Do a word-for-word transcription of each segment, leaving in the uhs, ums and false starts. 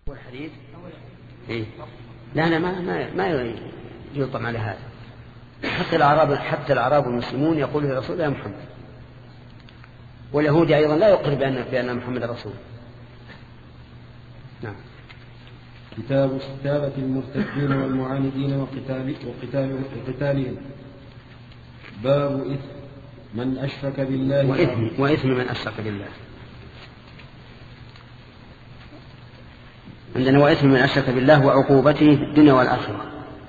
الحديث إيه؟ لا لا ما ما ما يلطم على هذا. حتى الأعراب حتى الأعراب المسلمون يقول للرسول يا محمد، واليهود أيضا لا يقر بأن بأن محمد رسول. نعم. كتاب استتابة المرتدين والمعاندين وقتال وقتال وقتالهم. باب إثم من أشرك بالله وإثم, وإثم من أشرك بالله. عندنا وإثم من أشرك بالله وعقوبته في الدنيا والآخرة.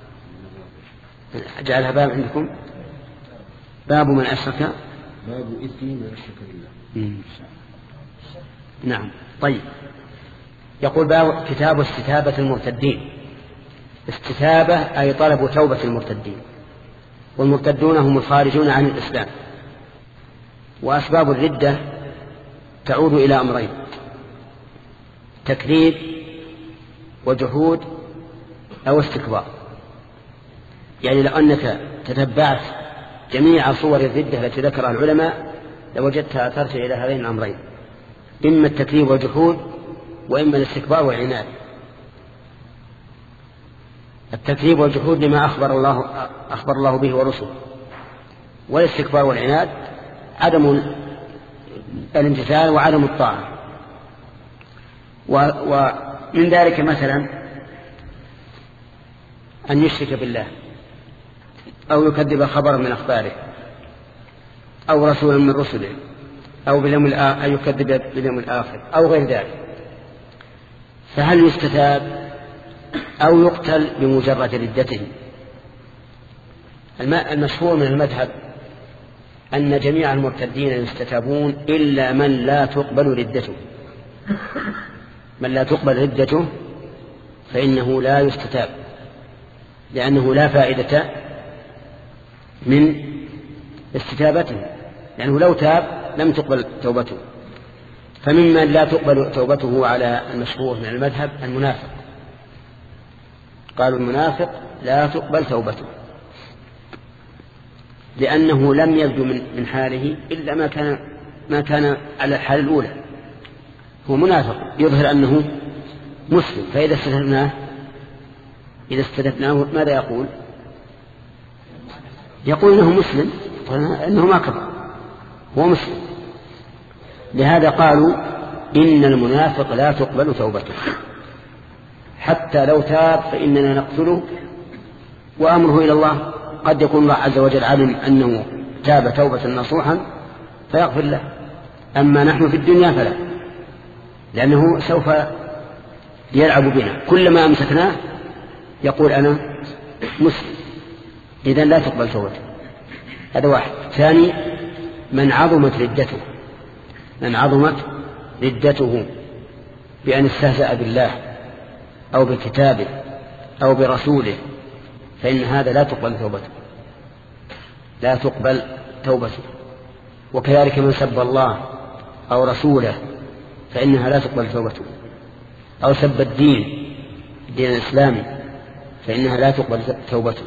أجعلها باب عندكم، باب من أشرك، باب إثم من أشرك بالله. نعم. طيب، يقول باب كتاب استتابة المرتدين. استتابة أي طلب توبة المرتدين، والمرتدون هم الخارجون عن الإسلام. وأسباب الردة تعود إلى أمرين: تكذيب وجحود أو استكبار. يعني لو أنك تتبعت جميع صور الردة التي ذكرها العلماء لوجدتها ترجع إلى هذين الأمرين: إما التكذيب والجحود، وإما الاستكبار والعناد. التكذيب والجحود لما أخبر الله أخبر الله به ورسله، والاستكبار والعناد عدم الامتثال وعدم الطاعة. ومن ذلك مثلا أن يشرك بالله، أو يكذب خبرا من أخباره، أو رسولا من رسله، أو باليوم الآخر، أو يكذب باليوم الآخر، أو غير ذلك. فهل يستتاب أو يقتل بمجرد ردته؟ المشهور من المذهب أن جميع المرتدين يستتابون إلا من لا تقبل ردته. من لا تقبل ردته فإنه لا يستتاب، لأنه لا فائدة من استتابته، لأنه لو تاب لم تقبل توبته. فممن لا تقبل توبته على المشهور من المذهب المنافق. قالوا المنافق لا تقبل توبته، لأنه لم يبدو من حاله إلا ما كان ما كان على الحال الأولى. هو منافق يظهر أنه مسلم، فإذا استثناه إذا استثناه ماذا يقول؟ يقول إنه مسلم، إنه ما كفر، هو مسلم. لهذا قالوا إن المنافق لا تقبل توبته، حتى لو تاب فإننا نقتله وأمره إلى الله. قد يكون الله عز وجل علم أنه تاب توبة نصوحا فيغفر له، أما نحن في الدنيا فلا، لأنه سوف يلعب بنا. كلما أمسكناه يقول أنا مسلم، إذن لا تقبل توبته. هذا واحد. ثاني، من عظمت ردته، من عظمت ردته بأن استهزأ بالله أو بكتابه أو برسوله، فإن هذا لا تقبل توبته، لا تقبل توبته. وكذلك من سب الله أو رسوله فإنها لا تقبل توبته، أو سب الدين الدين الإسلامي فإنها لا تقبل توبته،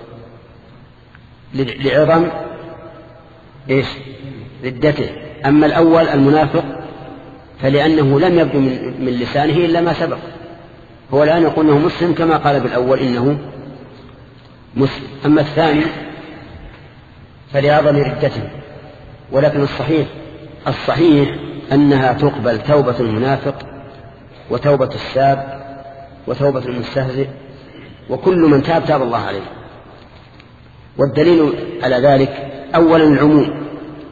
لعظم إيش؟ ردته. أما الأول المنافق فلأنه لم يبدو من لسانه إلا ما سبق، هو الآن يقول أنه مسلم كما قال بالأول إنه مسلم. أما الثاني فلعظم ردته. ولكن الصحيح الصحيح أنها تقبل توبة المنافق وتوبة الساب وتوبة المستهزئ، وكل من تاب تاب الله عليه. والدليل على ذلك أولا العموم،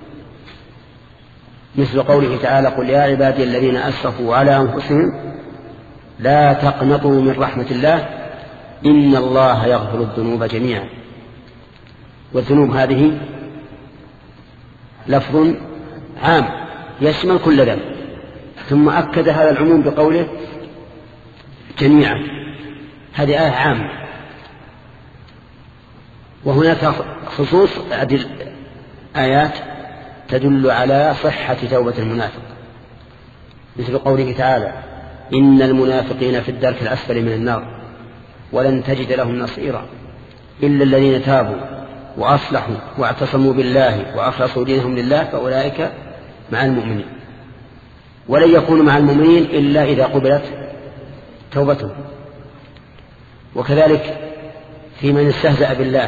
مثل قوله تعالى: قل يا عبادي الذين أسرفوا على أنفسهم لا تقنطوا من رحمة الله إن الله يغفر الذنوب جميعا. والذنوب هذه لفظ عام يشمل كل ذنب، ثم أكد هذا العموم بقوله جميعا. هذه آية عامة. وهناك خصوص أدل آيات تدل على صحة توبة المنافق، مثل قوله تعالى: إن المنافقين في الدرك الأسفل من النار ولن تجد لهم نصيرا إلا الذين تابوا وأصلحوا واعتصموا بالله وأخلصوا دينهم لله فأولئك مع المؤمنين. ولن يكونوا مع المؤمنين إلا إذا قبلت توبته. وكذلك في من استهزأ بالله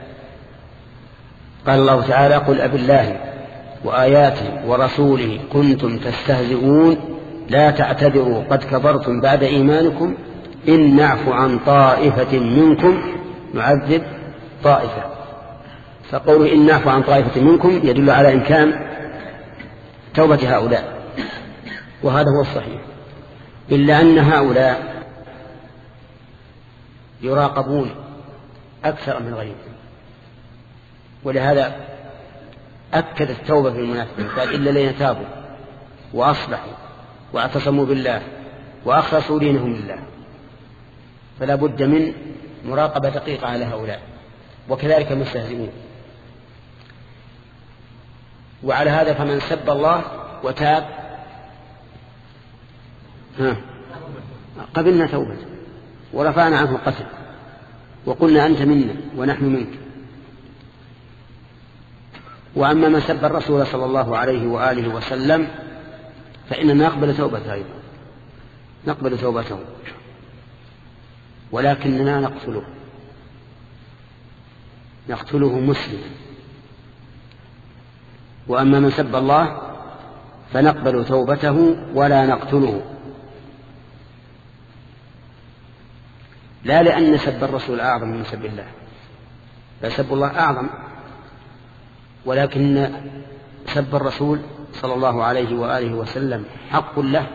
قال الله تعالى قل أب الله وآياته ورسوله كنتم تستهزئون لا تعتذروا قد كفرتم بعد إيمانكم إن نعفو عن طائفة منكم نعذب طائفة. فقول إن نعفو عن طائفة منكم يدل على إمكان توبة هؤلاء، وهذا هو الصحيح، إلا أن هؤلاء يراقبون أكثر من غيرهم، ولهذا أكد التوبة في المنافقين قال إلا الذين تابوا وأصلحوا واعتصموا بالله وأخلصوا دينهم لله. فلا بد من مراقبة دقيقة على هؤلاء، وكذلك المستهزئون. وعلى هذا فمن سب الله وتاب ها قبلنا توبة ورفعنا عنه القتل وقلنا أنت منا ونحن منك. وأما من سب الرسول صلى الله عليه وآله وسلم فإننا نقبل توبته أيضا، نقبل توبته، ولكننا نقتله نقتله مسلما. وأما من سب الله فنقبل توبته ولا نقتله، لا لأن سب الرسول أعظم من سب الله، بل سب الله أعظم، ولكن سب الرسول صلى الله عليه وآله وسلم حق له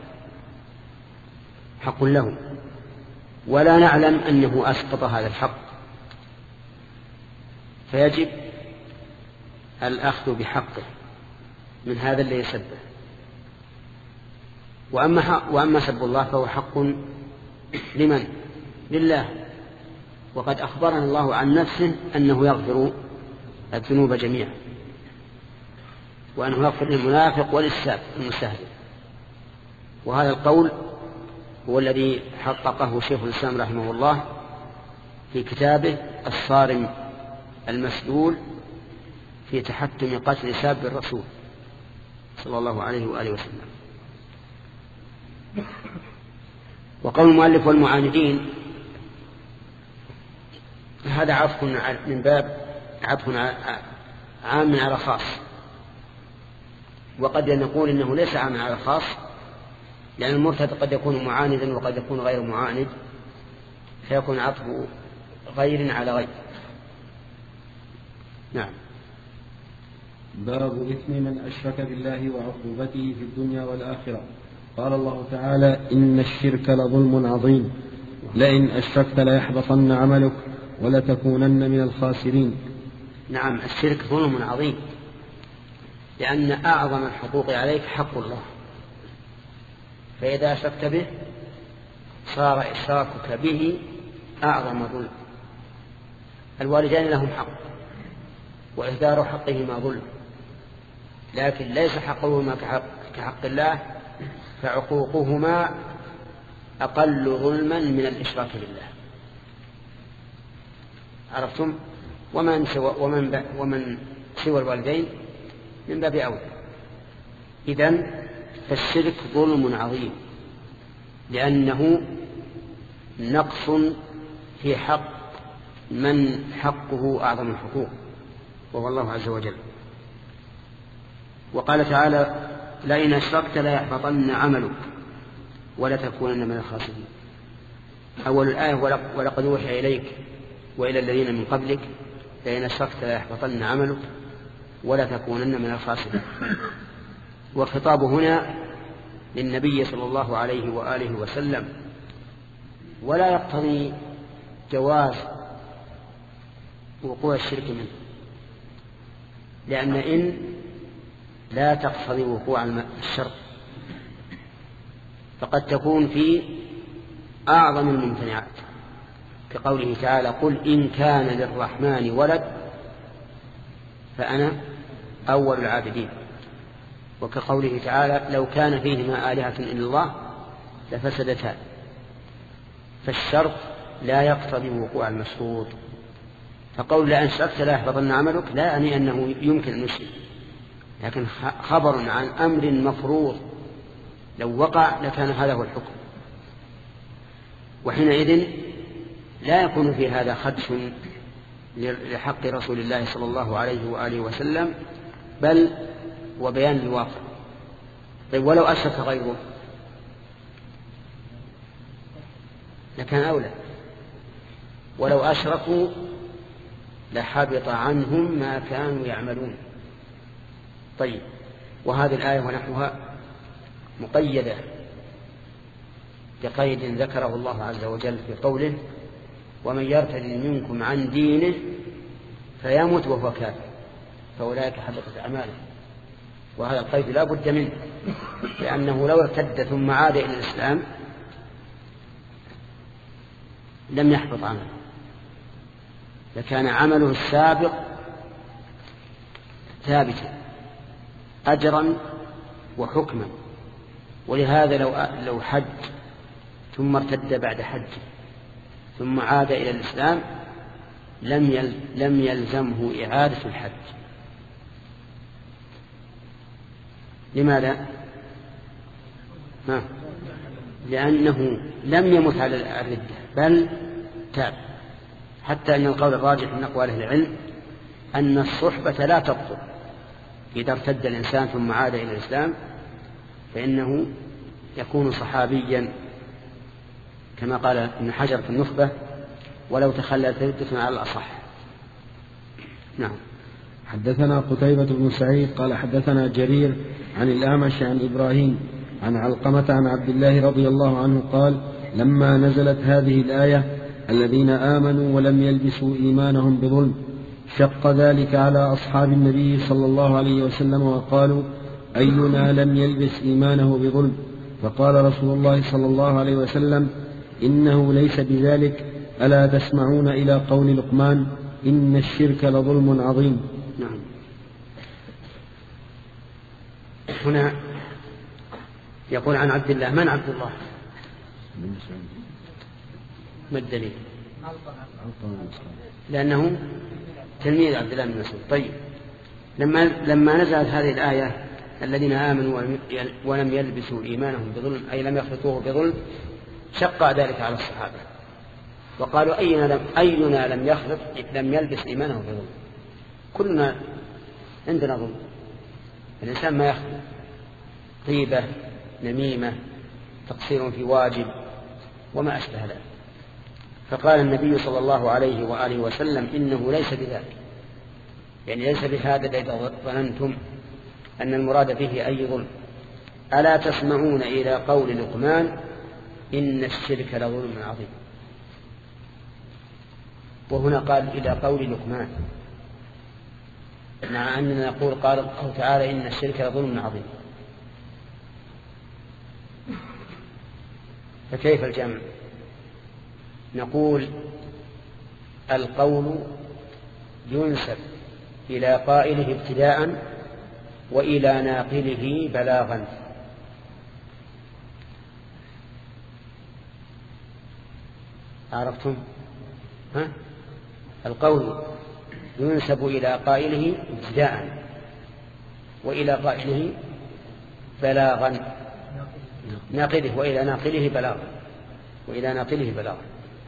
حق له ولا نعلم أنه أسقط هذا الحق، فيجب الأخذ بحقه من هذا الذي سبه. وأما, وأما سب الله فهو حق لمن؟ لله، وقد أخبرنا الله عن نفسه أنه يغفر الذنوب جميعا، وأنه يغفر للمنافق وللساب المستهزئ. وهذا القول هو الذي حققه شيخ الإسلام رحمه الله في كتابه الصارم المسلول في تحتم قتل ساب الرسول صلى الله عليه وآله وسلم. وقول المؤلف والمعاندين هذا عطف من باب عطف عام على خاص، وقد نقول إنه ليس عام على خاص، لأن المرتد قد يكون معاندا وقد يكون غير معاند، فيكون عطف غير على غير. نعم. باب إثم من أشرك بالله وعقوبته في الدنيا والآخرة. قال الله تعالى إن الشرك لظلم عظيم لئن أشركت ليحبطن عملك ولتكونن من الخاسرين. نعم، الشرك ظلم عظيم، لأن أعظم الحقوق عليك حق الله، فإذا أشركت به صار إشراكك به أعظم ظلم. الوالدين لهم حق وإهدار حقهما ظلم، لكن ليس حقهما كحق, كحق الله، فعقوقهما أقل ظلما من الإشراك بالله. عرفتم؟ ومن سوى, ومن ومن سوى الوالدين من باب أولى. إذن فالشرك ظلم عظيم، لأنه نقص في حق من حقه أعظم الحقوق، وهو الله عز وجل. وقال تعالى لئن أشركت ليحبطن عملك ولتكونن من الخاسرين. أول الآية ولقد أوحي إليك وإلى الذين من قبلك لئن أشركت ليحبطن عملك ولتكونن من الخاسرين. والخطاب هنا للنبي صلى الله عليه وآله وسلم، ولا يقتضي جواز وقوع الشرك منه، لأن إن لا تقتضي وقوع الشر، فقد تكون في أعظم الممتنعات، كقوله تعالى قل إن كان للرحمن ولد فأنا أول العابدين، وكقوله تعالى لو كان فيهما آلهة إلا الله لفسدتان. فالشرط لا يقتضي وقوع المشروط، فقول لأن أشركت لا يحبطن عملك لا يعني أنه يمكن أن يشرك، لكن خبر عن أمر مفروض لو وقع لكان هذا هو الحكم. وحينئذ لا يكون في هذا خدش لحق رسول الله صلى الله عليه وآله وسلم، بل وبيان للواقع. طيب ولو أشرك غيره لكان أولى، ولو أشركوا لحبط عنهم ما كانوا يعملون. طيب وهذه الآية ونحوها مقيدة بقيد ذكره الله عز وجل في قوله: ومن يرتد منكم عن دينه فيمت وهو كافر فأولئك حبطت أعماله. وهذا القيد لا بد منه، لأنه لو ارتد ثم عاد إلى الإسلام لم يحبط عمله، لكان عمله السابق ثابتا أجرا وحكما. ولهذا لو لو حج ثم ارتد بعد حج ثم عاد إلى الإسلام لم لم يلزمه إعادة الحج. لماذا؟ ها؟ لأنه لم يمت على الردة بل تاب. حتى أن القول الراجح من أقوال أهل العلم أن الصحبة لا تبطل إذا ارتد الإنسان ثم عاد إلى الإسلام، فإنه يكون صحابيا كما قال ابن حجر في النخبة: ولو تخللت ردة على الأصح. نعم. حدثنا قتيبة بن سعيد قال حدثنا جرير عن الأعمش عن إبراهيم عن علقمة عن عبد الله رضي الله عنه قال: لما نزلت هذه الآية: الذين آمنوا ولم يلبسوا إيمانهم بظلم، شق ذلك على أصحاب النبي صلى الله عليه وسلم وقالوا: أينا لم يلبس إيمانه بظلم؟ فقال رسول الله صلى الله عليه وسلم: إنه ليس بذلك، ألا تسمعون إلى قول لقمان: إن الشرك لظلم عظيم. نعم. هنا يقول عن عبد الله. من عبد الله؟ ما الدليل؟ لأنه تلميذ عبد الله بن مسعود. طيب لما لما نزلت هذه الآية: الذين آمنوا ولم يلبسوا إيمانهم بظلم، أي لم يخلطوه بظلم، شق ذلك على الصحابة وقالوا: أينا لم, أينا لم يخلط لم يلبس إيمانه بظلم؟ كلنا عندنا ظلم، الإنسان ما يخلط، طيبة، نميمة، تقصير في واجب وما أشبه ذلك. فقال النبي صلى الله عليه وآله وسلم: إنه ليس بذلك، يعني ليس بهذا الذي ظننتم أن المراد به أي ظلم. ألا تسمعون إلى قول لقمان: إن الشرك لظلم عظيم. وهنا قال إلى قول لقمان، مع أننا نقول قال الله تعالى: إن الشرك لظلم عظيم. فكيف الجمع؟ نقول القول ينسب إلى قائله ابتداء وإلى ناقله بلاغا. عرفتم؟ ها؟ القول ينسب إلى قائله ابتداء وإلى قائله بلاغا، ناقله وإلى ناقله بلاغا وإلى ناقله بلاغا.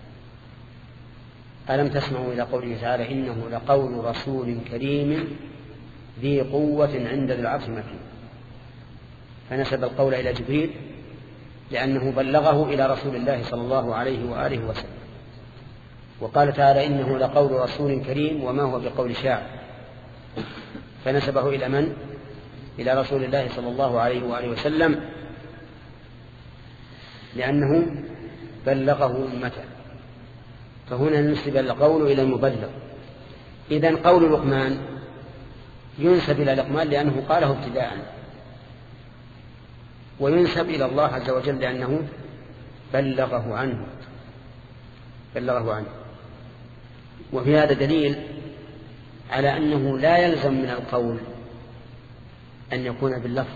ألم تسمعوا إلى قوله تعالى: إنه لقول رسول كريم ذي قوة عند ذي العرش مكين. فنسب القول إلى جبريل لأنه بلغه إلى رسول الله صلى الله عليه وآله وسلم. وقال تعالى: إنه لقول رسول كريم وما هو بقول شاعر، فنسبه إلى من؟ إلى رسول الله صلى الله عليه وآله وسلم، لأنه بلغه أمته. فهنا نسب القول إلى المبلغ. إذن قول لقمان ينسب إلى لقمان لأنه قاله ابتداء، وينسب إلى الله عز وجل لأنه بلغه عنه بلغه عنه. وفي هذا دليل على أنه لا يلزم من القول أن يكون باللفظ،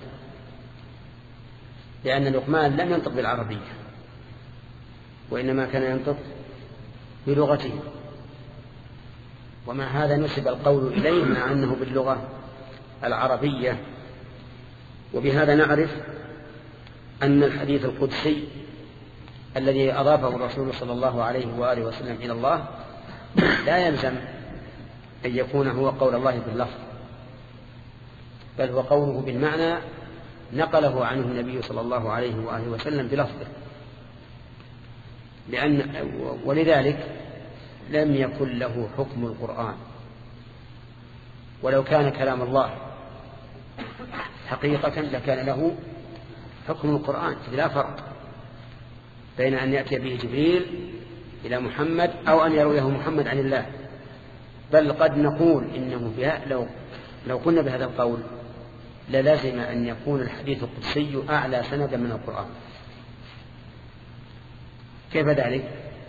لأن لقمان لم ينطق بالعربية وإنما كان ينطق بلغته، ومع هذا نسب القول إليه مع أنه باللغة العربية. وبهذا نعرف أن الحديث القدسي الذي أضافه الرسول صلى الله عليه وآله وسلم إلى الله لا يلزم أن يكون هو قول الله باللفظ، بل هو قوله بالمعنى نقله عنه النبي صلى الله عليه وآله وسلم بلفظه، لأن ولذلك لم يكن له حكم القرآن. ولو كان كلام الله حقيقة لكان له حكم القرآن، لا فرق بين أن يأتي به جبريل إلى محمد أو أن يرويه محمد عن الله. بل قد نقول إنه فيها لو, لو قلنا بهذا القول للازم أن يكون الحديث القدسي أعلى سندا من القرآن. كيف ذلك؟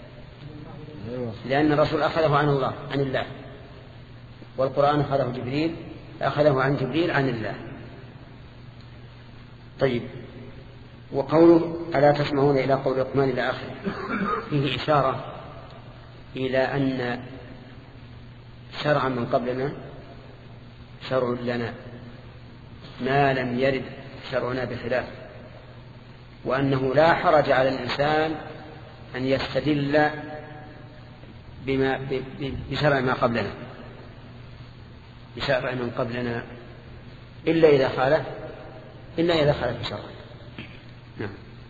لأن الرسول أخذه عن الله عن الله، والقرآن أخذه جبريل أخذه عن جبريل عن الله. طيب، وقوله ألا تسمعون إلى قول لقمان إلى آخره فيه إشارة إلى أن شرعا من قبلنا شرع لنا ما لم يرد شرعنا بخلاف، وأنه لا حرج على الإنسان أن يستدل بما بشرع ما قبلنا بشرع من قبلنا إلا إذا خالف إلا إذا خالف شرعا. نعم.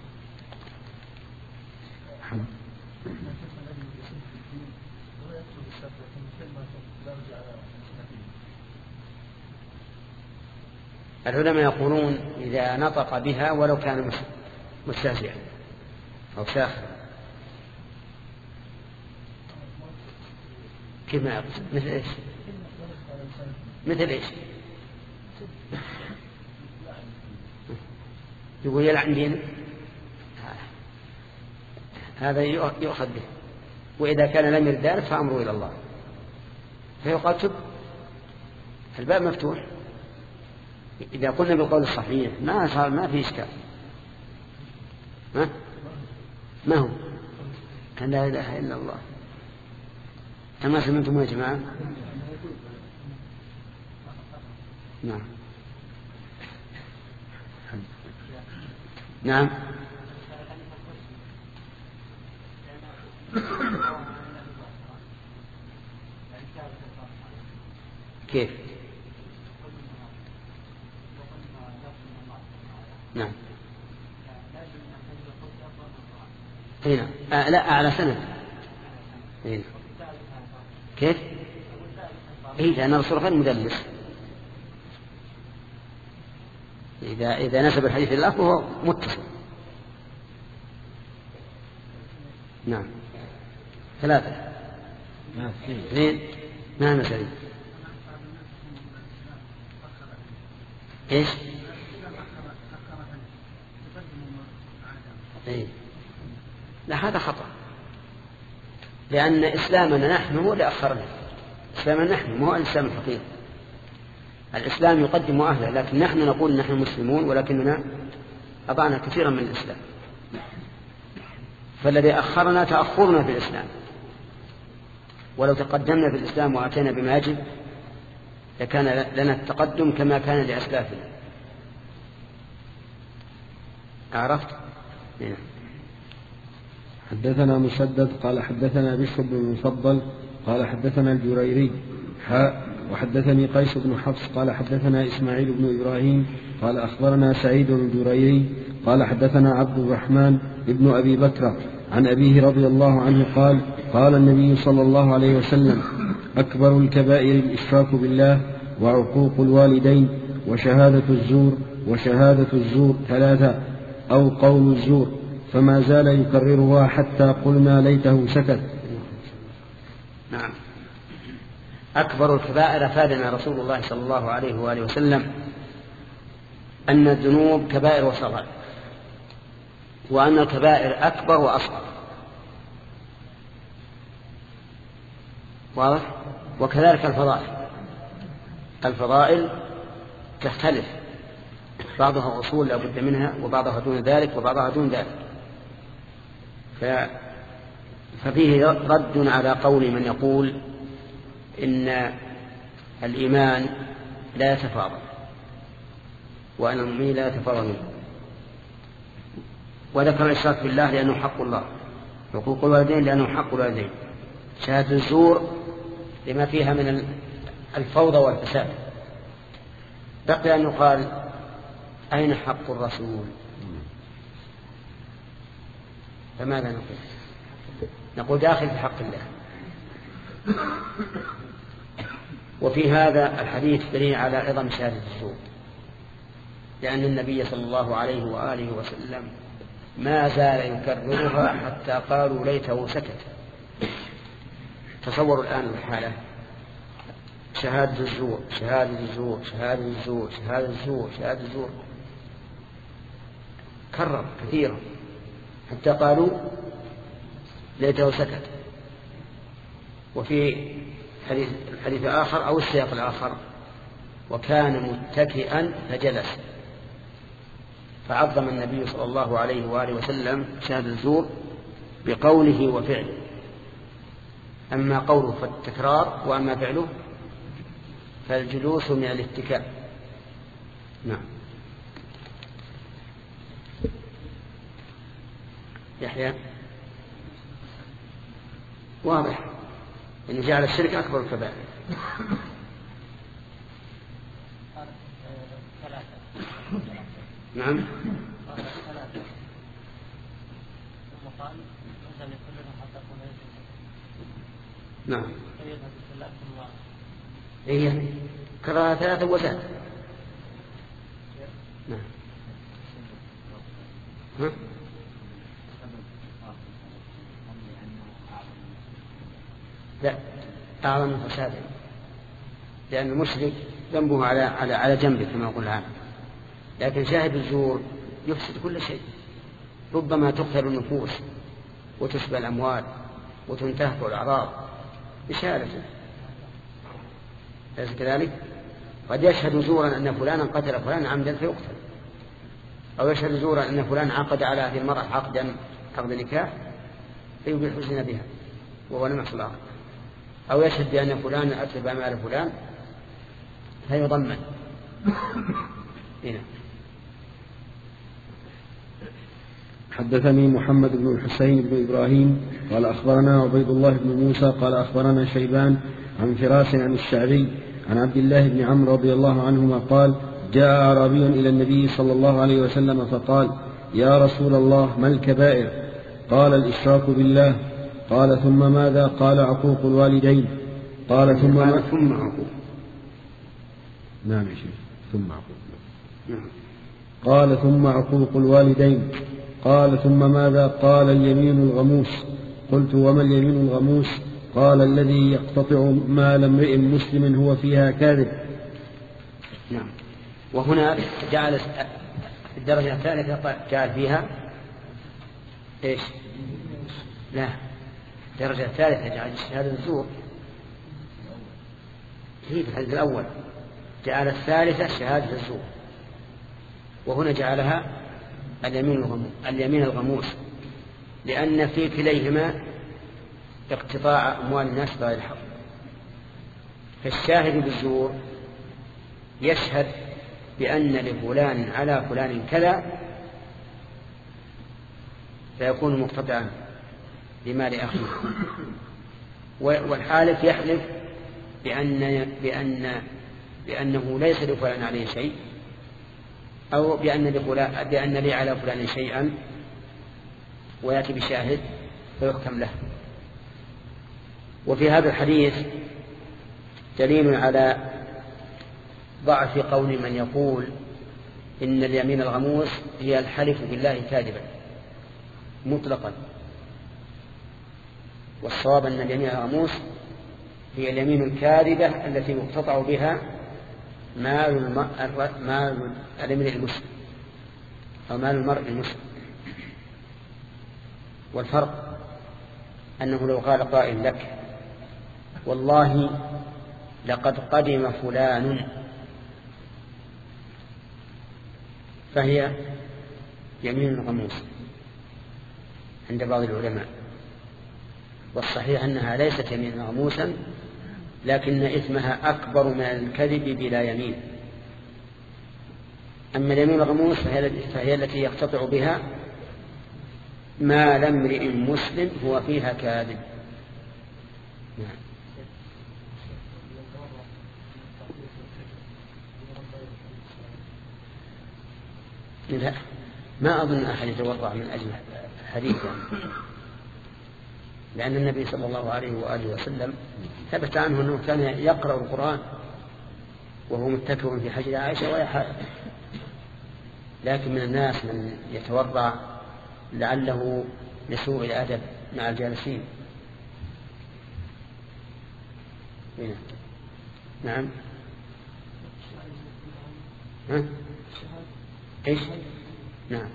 العلماء يقولون إذا نطق بها ولو كان مستهزئا أو ساخرا. كيف ما يقصد؟ مثل إيش؟ مثل إيش؟ يقول يلعن دينه، هذا يؤخذ به. وإذا كان لم يرد ذلك فأمره إلى الله، فيقال تب، الباب مفتوح. إذا قلنا بالقول الصحيح ما صار ما في إشكال. ها؟ ما هو؟ أن لا إله إلا الله. أما سمعتم يا جماعة؟ نعم نعم. كيف؟ نعم. هنا آه لا أعلى سنة. هنا كيف؟ إيه لأن الرسول غير مدلس. إذا إذا نسب الحديث لله فهو متصل. نعم. ثلاثة. اثنين. نعم يا سعيد. إيش؟ إيه؟ لا هذا خطأ، لأن إسلامنا نحن هو اللي أخرنا. إسلامنا نحن ما هو الإسلام الحقيقي. الإسلام يقدم أهله، لكن نحن نقول نحن مسلمون ولكننا أضعنا كثيرا من الإسلام. فالذي أخرنا تأخرنا في الإسلام، ولو تقدمنا في الإسلام وأتينا بما يجب لكان لنا التقدم كما كان لأسلافنا. عرفت؟ هنا. حدثنا مسدد قال حدثنا بشر بن المفضل قال حدثنا الجريري حاء وحدثني قيس بن حفص قال حدثنا إسماعيل بن إبراهيم قال أخبرنا سعيد الجريري قال حدثنا عبد الرحمن ابن أبي بكر عن أبيه رضي الله عنه قال قال النبي صلى الله عليه وسلم أكبر الكبائر الإشراك بالله وعقوق الوالدين وشهادة الزور وشهادة الزور ثلاثة أو قول الزور، فما زال يكررها حتى قلنا ليته سكت. نعم. أكبر الكبائر أفادنا رسول الله صلى الله عليه وآله وسلم أن الذنوب كبائر وصغائر، وأن الكبائر أكبر وأصغر. واضح؟ وكذلك الفضائل الفضائل تختلف، بعضها أصول لا بد منها وبعضها دون ذلك وبعضها دون ذلك. ففيه رد على قول من يقول إن الإيمان لا يتفاضل وأن المؤمنين لا يتفاضل منه. وذكر الإشراك بالله لأنه حق الله، حقوق الوالدين لأنه حق الوالدين، شهادة الزور لما فيها من الفوضى والفساد. بقي أن يقال أين حق الرسول؟ فماذا نقول؟ نقول داخل في حق الله. وفي هذا الحديث دليل على عظم شهادة الزور، لأن النبي صلى الله عليه وآله وسلم ما زال يكررها حتى قالوا ليته سكت. تصوروا الآن الحالة، شهادة الزور شهادة الزور شهادة الزور شهادة الزور شهادة الزور، كرر كثيرا حتى قالوا ليته سكت. وفي حديث الحديث آخر أو السياق الآخر وكان متكئا فجلس، فعظم النبي صلى الله عليه وآله وسلم شهادة الزور بقوله وفعله. أما قوله فالتكرار، وأما فعله فالجلوس من الاتكاء. نعم. يحيى واضح أن جعل الشرك أكبر الكبائر. نعم. نعم. هي كراهة ثلاثة وزاد. نعم. ها؟ لا، أعظم فسادا، لأن المشرك ذنبه على على على جنبه كما يقول العالم، لكن شاهد الزور يفسد كل شيء. ربما تقتل النفوس وتسبى الأموال وتنتهك الأعراض بشهادته، أليس كذلك؟ قد يشهد زورا أن فلانا قتل فلانا عمدا فيقتل، أو يشهد زورا أن فلان عقد على هذه المرأة عقدا عقد نكاح فيبيح الزنا بها وهو لم يحصل عقد، أو يشهد بأن فلانا أتلف مال فلان فيضمن. هنا حدثني محمد بن الحسين بن إبراهيم قال أخبرنا عبيد الله بن موسى قال أخبرنا شيبان عن فراس عن الشعبي عن عبد الله بن عمرو رضي الله عنهما قال جاء أعرابي إلى النبي صلى الله عليه وسلم فقال يا رسول الله ما الكبائر؟ قال الإشراك بالله. قال ثم ماذا؟ قال عقوق الوالدين. قال ثم ما ثم عقوق. نعم يا شيخ ثم عقوق. قال ثم عقوق الوالدين. قال ثم ماذا؟ قال اليمين الغموس. قلت وما اليمين الغموس؟ قال الذي يقتطع مال امرئ مسلم هو فيها كاذب. نعم. وهنا جعل الدرجة الثالثة جعل فيها ايش؟ لا، الدرجة الثالثة جعل شهادة الزور هي في الحديث الأول، جعل الثالثة شهادة الزور، وهنا جعلها اليمين الغموس. اليمين الغموس لأن في كليهما اقتطاع أموال الناس بغير حق. فالشاهد بالزور يشهد بأن لفلان على فلان كذا فيكون مقتطعا لمال أخيه، والحالف يحلف بأن بأن بأنه ليس لفلان عليه شيء، أو بأن لفلان بأن لي على فلان شيئا، ويأتي بشاهد فيحكم له. وفي هذا الحديث دليل على ضعف قول من يقول إن اليمين الغموس هي الحلف بالله كاذبا مطلقا، والصواب أن اليمين الغموس هي اليمين الكاذبة التي يقتطع بها مال مال الامرئ المسلم أو مال المرء المسلم. والفرق أنه لو قال قائل لك والله لقد قدم فلان فهي يمين غموس عند بعض العلماء، والصحيح أنها ليست يمين غموسا، لكن إثمها أكبر من الكذب بلا يمين. أما اليمين الغموس فهي, فهي التي يقتطع بها ما لم امرئ مسلم هو فيها كاذب. نعم. لا، ما أظن أحد يتورع من أجل حديثا، لأن النبي صلى الله عليه وآله وسلم ثبت عنه أنه كان يقرأ القرآن وهو متكئ في حجر عائشة وهي حائض. لكن من الناس من يتورع لعله لسوء الأدب مع الجالسين. هنا. نعم. ها؟ إيش؟ نعم.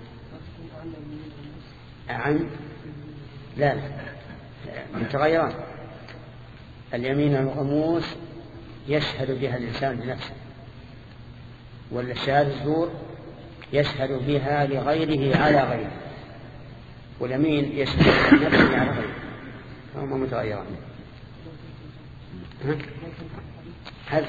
عن لا لا متغيران. اليمين الغموس يشهد بها الإنسان بنفسه، والشهادة الزور يشهد بها لغيره على غيره، واليمين يشهد بنفسه على غيره، هما متغيران. هل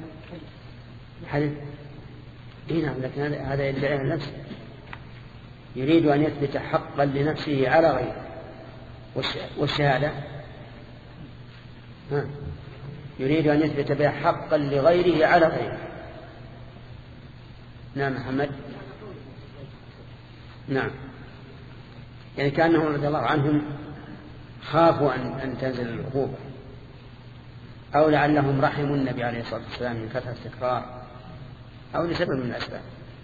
هل إيه نعم، لكن هذا يدعي نفسه، يريد أن يثبت حقا لنفسه على غيره. والشهادة ها يريد أن يثبت بها حقا لغيره على غيره. نعم محمد. نعم، يعني كأنهم رضي الله عنهم خافوا أن, أن تنزل العقوبة، أو لعلهم رحموا النبي عليه الصلاة والسلام من كثرة التكرار، أو لسبب من الأسباب.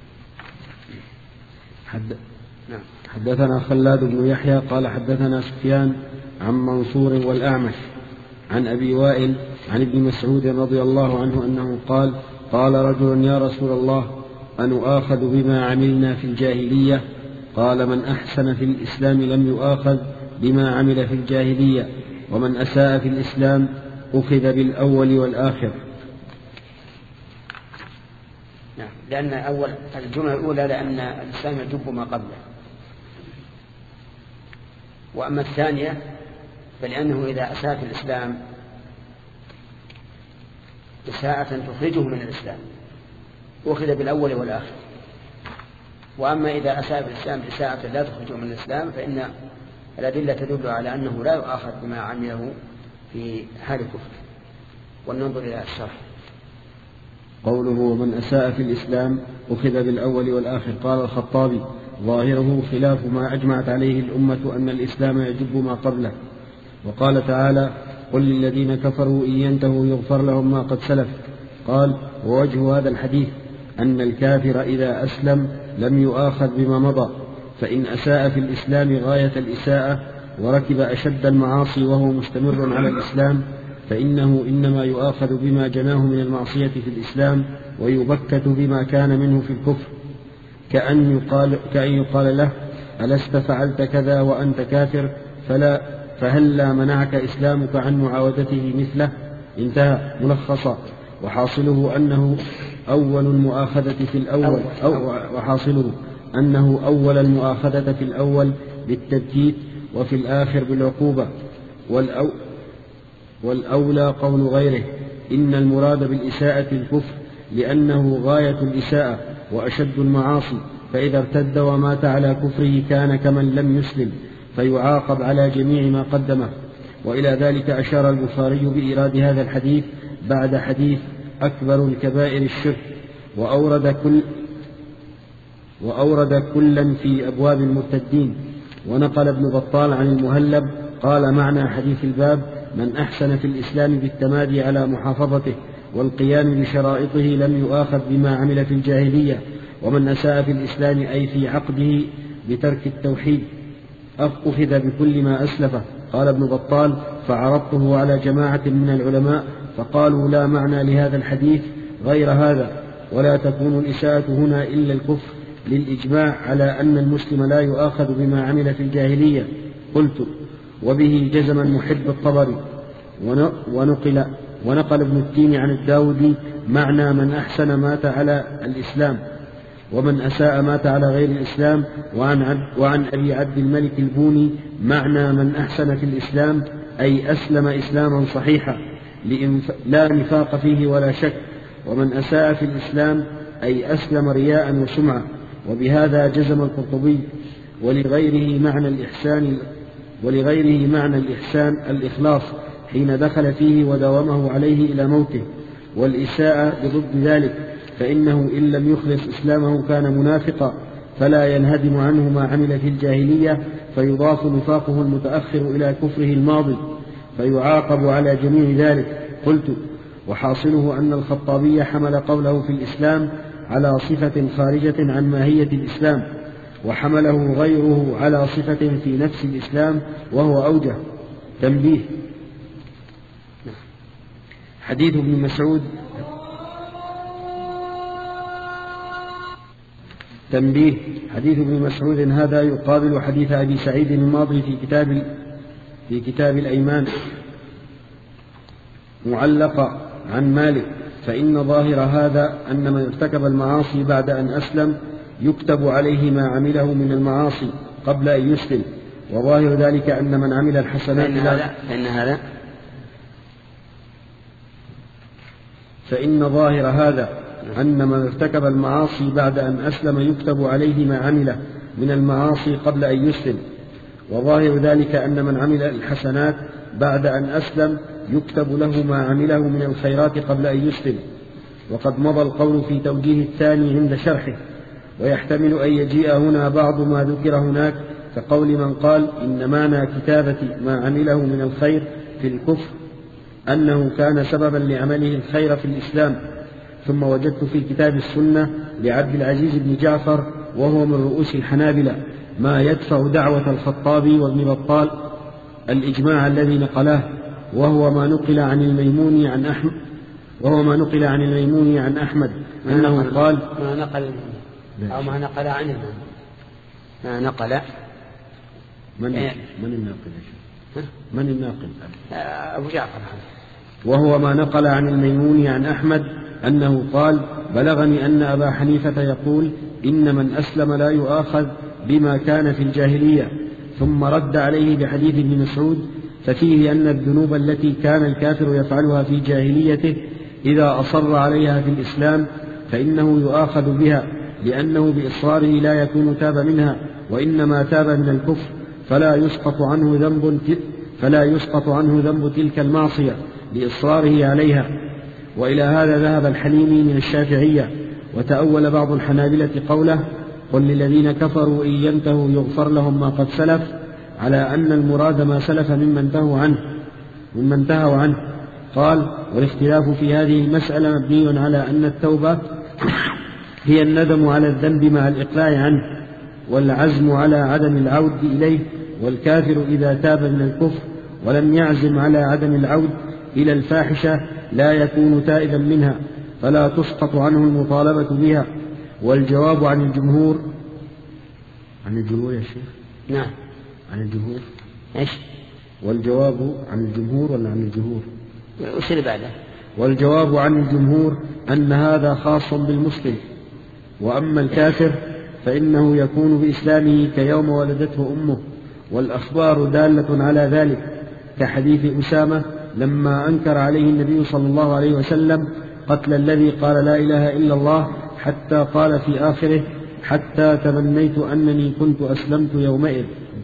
حد... نعم. حدثنا خلاد بن يحيى قال حدثنا سفيان عن منصور والأعمش عن أبي وائل عن ابن مسعود رضي الله عنه أنه قال: قال رجل: يا رسول الله، أنؤاخذ بما عملنا في الجاهلية؟ قال: من أحسن في الإسلام لم يؤاخذ بما عمل في الجاهلية، ومن أساء في الإسلام أخذ بالأول والآخر. نعم، لأن أول الجملة الأولى لأن الإسلام يجب ما قبله، وأما الثانية فلأنه إذا أساء في الإسلام إساءة تخرجه من الإسلام أخذ بالأول والآخر، وأما إذا أساء في الإسلام إساءة لا تخرجه من الإسلام فإن الأدلة تدل على أنه لا يؤاخذ بما عمله في حال الكفر. وننظر إلى الشرح. قوله: ومن أساء في الإسلام أخذ بالأول والآخر. قال الخطابي: ظاهره خلاف ما أجمعت عليه الأمة أن الإسلام يجب ما قبله. وقال تعالى: قل للذين كفروا إن ينتهوا يغفر لهم ما قد سلف. قال: ووجه هذا الحديث أن الكافر إذا أسلم لم يؤاخذ بما مضى، فإن أساء في الإسلام غاية الإساءة وركب أشد المعاصي وهو مستمر على الإسلام فإنه إنما يؤاخذ بما جناه من المعصية في الإسلام ويبكت بما كان منه في الكفر، كأن يقال, كأن يقال له: ألست فعلت كذا وأنت كافر فلا فهل لا منعك إسلامك عن معاودته مثله؟ انتهى. ملخصا: وحاصله أنه أول المؤاخذة في الأول أو وحاصله أنه أول المؤاخذة في الأول بالتبكيت وفي الآخر بالعقوبة. والأو والأولى قول غيره: إن المراد بالإساءة الكفر لأنه غاية الإساءة وأشد المعاصي، فإذا ارتد ومات على كفره كان كمن لم يسلم فيعاقب على جميع ما قدمه. وإلى ذلك أشار البخاري بإيراد هذا الحديث بعد حديث أكبر الكبائر الشرك، وأورد كل وأورد كلا في أبواب المرتدين. ونقل ابن بطال عن المهلب قال: معنى حديث الباب: من أحسن في الإسلام بالتمادي على محافظته والقيام بشرائطه لم يؤاخذ بما عمل في الجاهلية، ومن أساء في الإسلام أي في عقده بترك التوحيد أخذ بكل ما أسلفه. قال ابن بطال: فعرضته على جماعة من العلماء فقالوا: لا معنى لهذا الحديث غير هذا، ولا تكون الإساءة هنا إلا الكفر، للإجماع على أن المسلم لا يؤاخذ بما عمل في الجاهلية. قلت: وبه جزم المحب الطبري. ونقل, ونقل ابن التين عن الداودي معنى: من أحسن مات على الإسلام، ومن أساء مات على غير الإسلام. وعن, عبد وعن أبي عبد الملك البوني معنى: من أحسن في الإسلام أي أسلم إسلاما صحيحا لا نفاق فيه ولا شك، ومن أساء في الإسلام أي أسلم رياء وسمعة. وبهذا جزم القرطبي. ولغيره معنى الإحسان ولغيره معنى الإحسان الإخلاص حين دخل فيه وداومه عليه إلى موته، والإساءة بضد ذلك، فإنه إن لم يخلص إسلامه كان منافقا فلا ينهدم عنه ما عمل في الجاهلية، فيضاف نفاقه المتأخر إلى كفره الماضي فيعاقب على جميع ذلك. قلت: وحاصله أن الخطابي حمل قوله في الإسلام على صفة خارجة عن ماهية الإسلام، وحمله غيره على صفة في نفس الإسلام وهو أوجه. تنبيه: حديث ابن مسعود تنبيه حديث ابن مسعود هذا يقابل حديث أبي سعيد الماضي في كتاب في كتاب الأيمان معلقة عن مالك، فإن ظاهر هذا أن من ارتكب المعاصي بعد أن أسلم يكتب عليه ما عمله من المعاصي قبل أن يسلم، وظاهر ذلك أن من عمل الحسنات فإن هذا فإن هذا فإن ظاهر هذا أن من ارتكب المعاصي بعد أن أسلم يكتب عليه ما عمله من المعاصي قبل أن يسلم، وظاهر ذلك أن من عمل الحسنات بعد أن أسلم يكتب له ما عمله من الخيرات قبل أن يسلم. وقد مضى القول في توجيه الثاني عند شرحه، ويحتمل أن يجيء هنا بعض ما ذكر هناك، كقول من قال إن معنى كتابة ما عمله من الخير في الكفر أنه كان سببا لعمله الخير في الإسلام. ثم وجدت في كتاب السنة لعبد العزيز بن جعفر وهو من رؤوس الحنابلة ما يدفع دعوة الخطابي وابن بطال الإجماع الذي نقلاه، وهو ما نقل عن الميموني عن أحمد وهو ما نقل عن الميموني عن أحمد أنه قال ما نقل أو ما نقل عن الميموني ما نقل من من الناقل من الناقل أبو جعفر، وهو ما نقل عن الميموني عن أحمد أنه قال: بلغني أن أبا حنيفة يقول إن من أسلم لا يؤاخذ بما كان في الجاهلية، ثم رد عليه بحديث ابن مسعود، ففيه أن الذنوب التي كان الكافر يفعلها في جاهليته إذا أصر عليها في الإسلام فإنه يؤاخذ بها، لأنه بإصراره لا يكون تاب منها، وإنما تاب من الكفر فلا يسقط عنه ذنب فلا يسقط عنه ذنب تلك المعصية لإصراره عليها. وإلى هذا ذهب الحليمي من الشافعية. وتأول بعض الحنابلة قوله: قل للذين كفروا إن ينتهوا يغفر لهم ما قد سلف، على أن المراد ما سلف ممن انتهوا عنه ممن انتهوا عنه. قال: والاختلاف في هذه المسألة مبني على أن التوبة هي الندم على الذنب مع الإقلاع عنه، والعزم على عدم العود إليه. والكافر إذا تاب من الكفر ولم يعزم على عدم العود إلى الفاحشة لا يكون تائبا منها، فلا تسقط عنه المطالبة بها. والجواب عن الجمهور عن الجمهور يا شيخ نعم عن الجمهور إيش والجواب عن الجمهور ولا عن الجمهور وش اللي بعده؟ والجواب عن الجمهور أن هذا خاص بالمسلم، وأما الكافر فإنه يكون بإسلامه كيوم ولدته أمه، والأخبار دالة على ذلك، كحديث أسامة لما أنكر عليه النبي صلى الله عليه وسلم قتل الذي قال لا إله إلا الله، حتى قال في آخره: حتى تمنيت أنني كنت أسلمت يومئذ.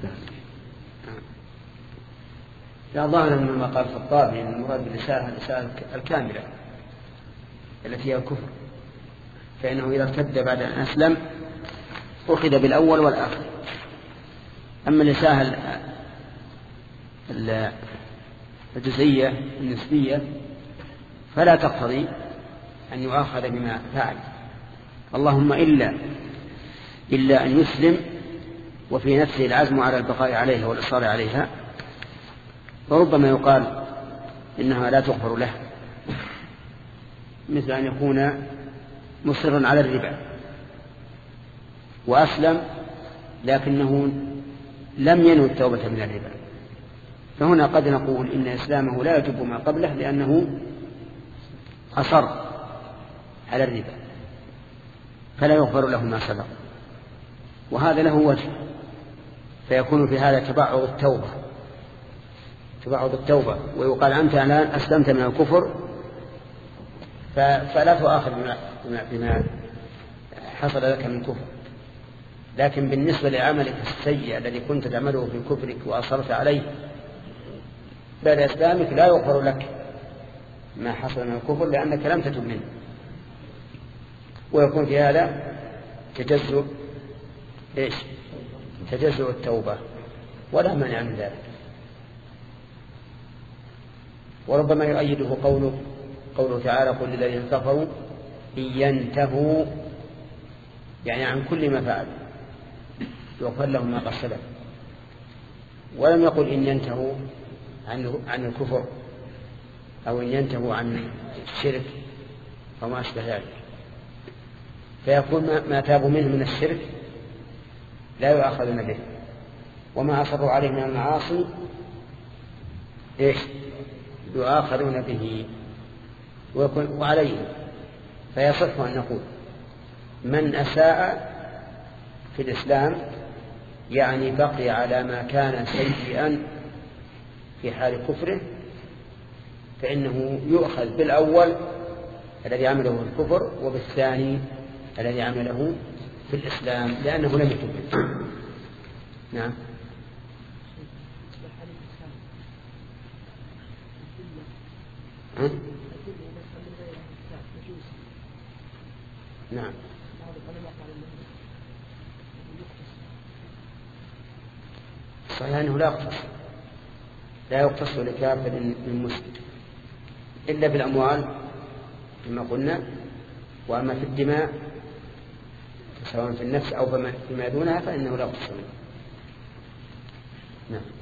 لا ظاهر مما قال الخطابي أن المراد بالإساءة الإساءة الكاملة التي هي الكفر، فإنه إذا ارتد بعد أن أسلم أخذ بالأول والآخر. أما الإساءة الجزئية النسبية فلا تقتضي أن يؤاخذ بما فعل، اللهم إلا إلا أن يسلم وفي نفسه العزم على البقاء عليها والإصرار عليها، فربما يقال إنها لا تغفر له، مثل أن يكون مصرا على الربا وأسلم لكنه لم ينوي التوبة من الربا، فهنا قد نقول إن إسلامه لا يجب ما قبله لأنه أصر على الربا فلا يغفر له ما سبق، وهذا له وجه، فيكون في هذا تبعض التوبة تبعض التوبة ويقال أنت الآن أسلمت من الكفر فلا تؤاخذ بما, بما حصل لك من كفر. لكن بالنسبة لعملك السيء الذي كنت تعمله في كفرك وأصرت عليه بعد إسلامك لا يغفر لك ما حصل من الكفر لأنك لم تتب منه، ويكون في هذا تجزؤ إيش؟ تجزؤ التوبة، ولا مانع من ذلك. وربما يؤيده قوله قوله تعالى: قل للذين كفروا إن ينتهوا، يعني عن كل ما فعلوا يغفر لهم ما قد سلف، ولم يقل إن ينتهوا عن الكفر أو إن ينتهوا عن الشرك أو ما أشبه ذلك، فيكون ما تابوا منه من الشرك لا يؤاخذون به، وما أصروا عليه من المعاصي إيش؟ يؤاخذون به وعليه. فيصح أن نقول من أساء في الإسلام يعني بقي على ما كان سيئا في حال كفره، فإنه يؤخذ بالأول الذي عمله في الكفر وبالثاني الذي عمله في الإسلام لأنه لم يتب. نعم. ها؟ نعم. صحيح أنه لا يقتص لا يقتص لكافر من مسلم إلا بالأموال كما قلنا، وأما في الدماء سواء في النفس أو فيما دونها فإنه لا يقتص منه. نعم.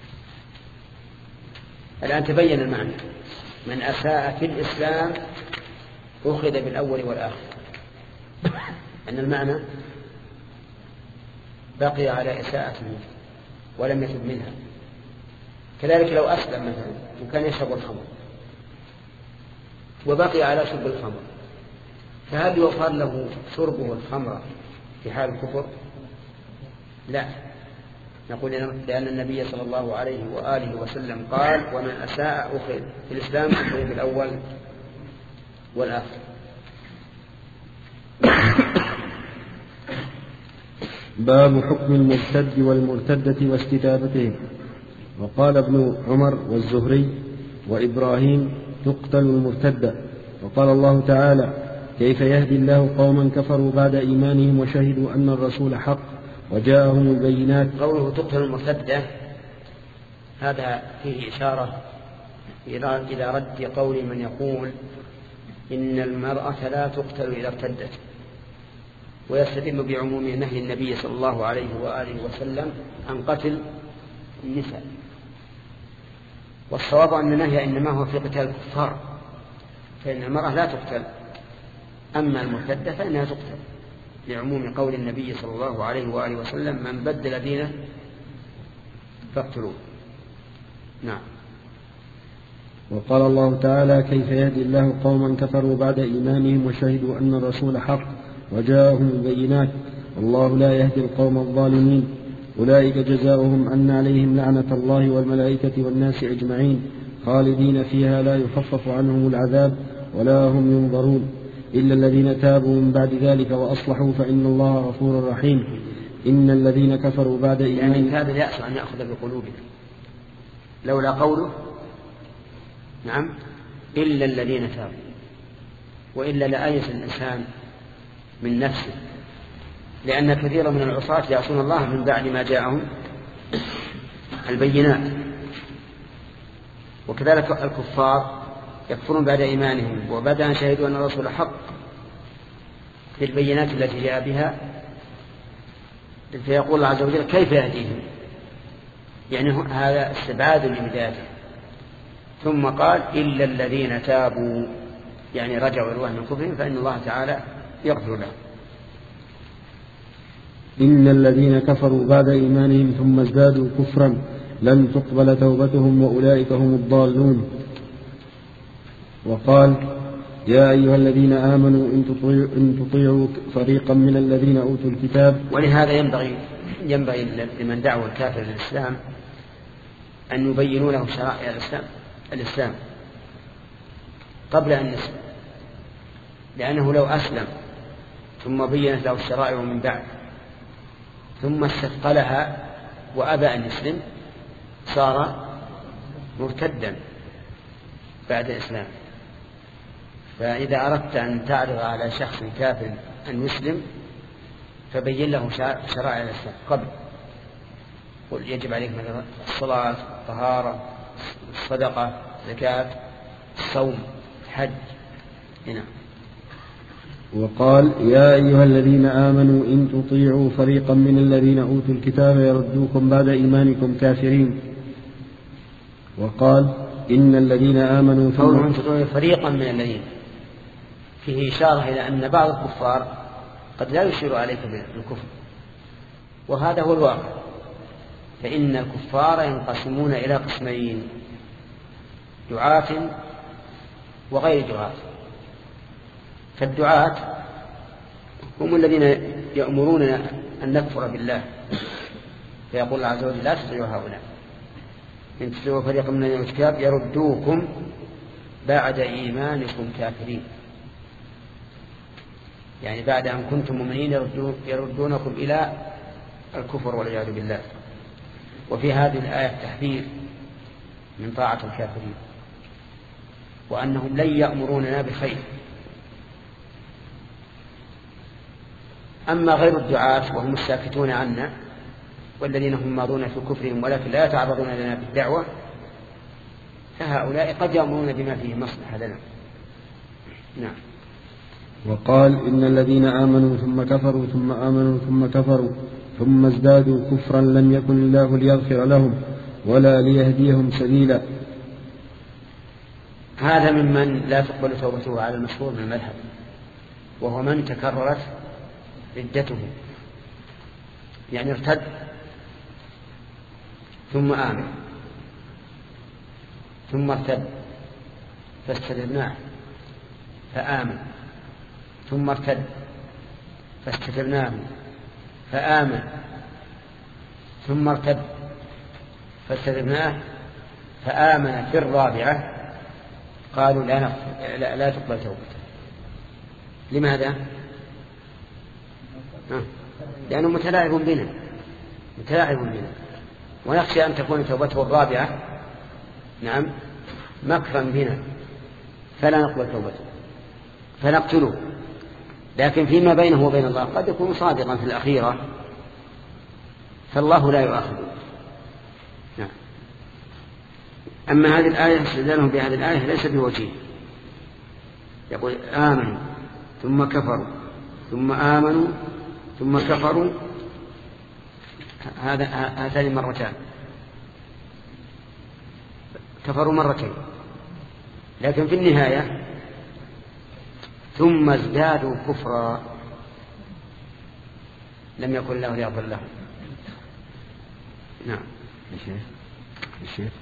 الآن تبين المعنى: من أساء في الإسلام أخذ بالأول والآخر، أن المعنى بقي على إساءته ولم يتب منها. كذلك لو أسلم مثلا وكان يشرب الخمر وبقي على شرب الخمر، فهل يغفر له شربه الخمر في حال الكفر؟ لا، نقول لأن النبي صلى الله عليه وآله وسلم قال: ومن أساء أخذ في الإسلام أخذ بالأول والآخر. باب حكم المرتد والمرتدة واستتابتهم. وقال ابن عمر والزهري وإبراهيم: تقتل المرتدة. وقال الله تعالى: كيف يهدي الله قوما كفروا بعد إيمانهم وشهدوا أن الرسول حق وجاءهم البينات. قوله تقتل المرتدة هذا فيه إشارة إلى رد قول من يقول إن المرأة لا تقتل إذا ارتدت، ويستدل بعموم نهي النبي صلى الله عليه وآله وسلم عن قتل النساء. والصواب أن النهي إنما هو في قتال الكفار، فإن المرأة لا تقتل، أما المرتدة فإنها تقتل لعموم قول النبي صلى الله عليه وآله وسلم: من بدل دينه فاقتلوه. نعم. وقال الله تعالى: كيف يهدي الله قوما كفروا بعد إيمانهم وشهدوا أن الرسول حق وجاءهم البينات والله لا يهدي القوم الظالمين. أولئك جزاؤهم أن عليهم لعنة الله والملائكة والناس أجمعين خالدين فيها لا يخفف عنهم العذاب ولا هم ينظرون إلا الذين تابوا من بعد ذلك وأصلحوا فإن الله غفور رحيم. إن الذين كفروا بعد إيمانهم يعني هذا يأس أن يأخذ بقلوبنا لولا قوله نعم إلا الذين تابوا، وإلا لآيس الإنسان من نفسه، لأن كثيرا من العصاة يعصون الله من بعد ما جاءهم البينات، وكذلك الكفار يكفرون بعد إيمانهم وبعد أن شهدوا أن الرسول حق في البينات التي جاء بها، فيقول الله عز وجل: كيف يهديهم؟ يعني هذا استبعاد لبدايته. ثم قال: إلا الذين تابوا، يعني رجعوا إلى من كفرهم فإن الله تعالى يغفر لهم. إن الذين كفروا بعد إيمانهم ثم ازدادوا كفرا لن تقبل توبتهم وأولئك هم الضالون. وقال: يا أيها الذين آمنوا إن تطيعوا, إن تطيعوا فريقا من الذين أوتوا الكتاب. ولهذا ينبغي, ينبغي لمن دعوا الكافر للإسلام أن يبينوا له شرائع الإسلام, الإسلام قبل أن يسلم، لأنه لو أسلم ثم بينت له الشرائع من بعد ثم استثقلها وأبى أن يسلم صار مرتدا بعد الإسلام. فإذا أردت أن تعرض على شخص كافر أن يسلم فبين له شرائع الإسلام قبل، قل يجب عليك مثلا الصلاة، الطهارة، الصدقة، الزكاة، الصوم، الحج. هنا وقال يا أيها الذين آمنوا إن تطيعوا فريقا من الذين أوتوا الكتاب يردوكم بعد إيمانكم كافرين. وقال إن الذين آمنوا قوله إن تطيعوا فريقا من الذين فيه إشارة إلى أن بعض الكفار قد لا يشير عليك بالكفر، وهذا هو الواقع. فإن الكفار ينقسمون إلى قسمين: دعاة وغير دعاة. فالدعاة هم الذين يأمرون أن نكفر بالله، فيقول الله عز وجل لا تطيعوا هؤلاء، إن تطيعوا فريقا من الكتاب يردوكم بعد إيمانكم كافرين، يعني بعد أن كنتم مؤمنين يردونكم إلى الكفر والعياذ بالله. وفي هذه الآية تحذير من طاعة الكافرين، وأنهم لن يأمروننا بخير. أما غير الدعاة وهم الساكتون عنا والذين هم ماضون في كفرهم ولكن لا يتعرضون لنا بالدعوة، فهؤلاء قد يأمرون بما فيه مصلحة لنا. نعم. وقال إن الذين آمنوا ثم كفروا ثم آمنوا ثم كفروا ثم ازدادوا كفرا لم يكن الله ليغفر لهم ولا ليهديهم سبيلا. هذا ممن لا تقبل توبته على المشهور من المذهب، وهو من تكررت ردته، يعني ارتد ثم آمن ثم ارتد فاستتبناه فآمن ثم ارتد فاستتبناه فآمن ثم ارتد فاستتبناه فآمن في الرابعة. قالوا لا, لا, لا تقبل توبته. لماذا؟ لأنه متلاعب بنا متلاعب بنا ونخشى أن تكون توبته الرابعة نعم مكرا بنا، فلا نقبل توبته فنقتله. لكن فيما بينه وبين الله قد يكون صادقا في الأخيرة، فالله لا يؤاخذه. نعم. أما هذه الآية استدلالهم بهذه الآية ليس بوجيه. يقول آمنوا ثم كفروا ثم آمنوا ثم كفروا، هذا هاتان مرتان، كفروا مرتين. لكن في النهاية ثم ازدادوا كفرا لم يكن الله ليغفر لهم. نعم. الشيخ الشيخ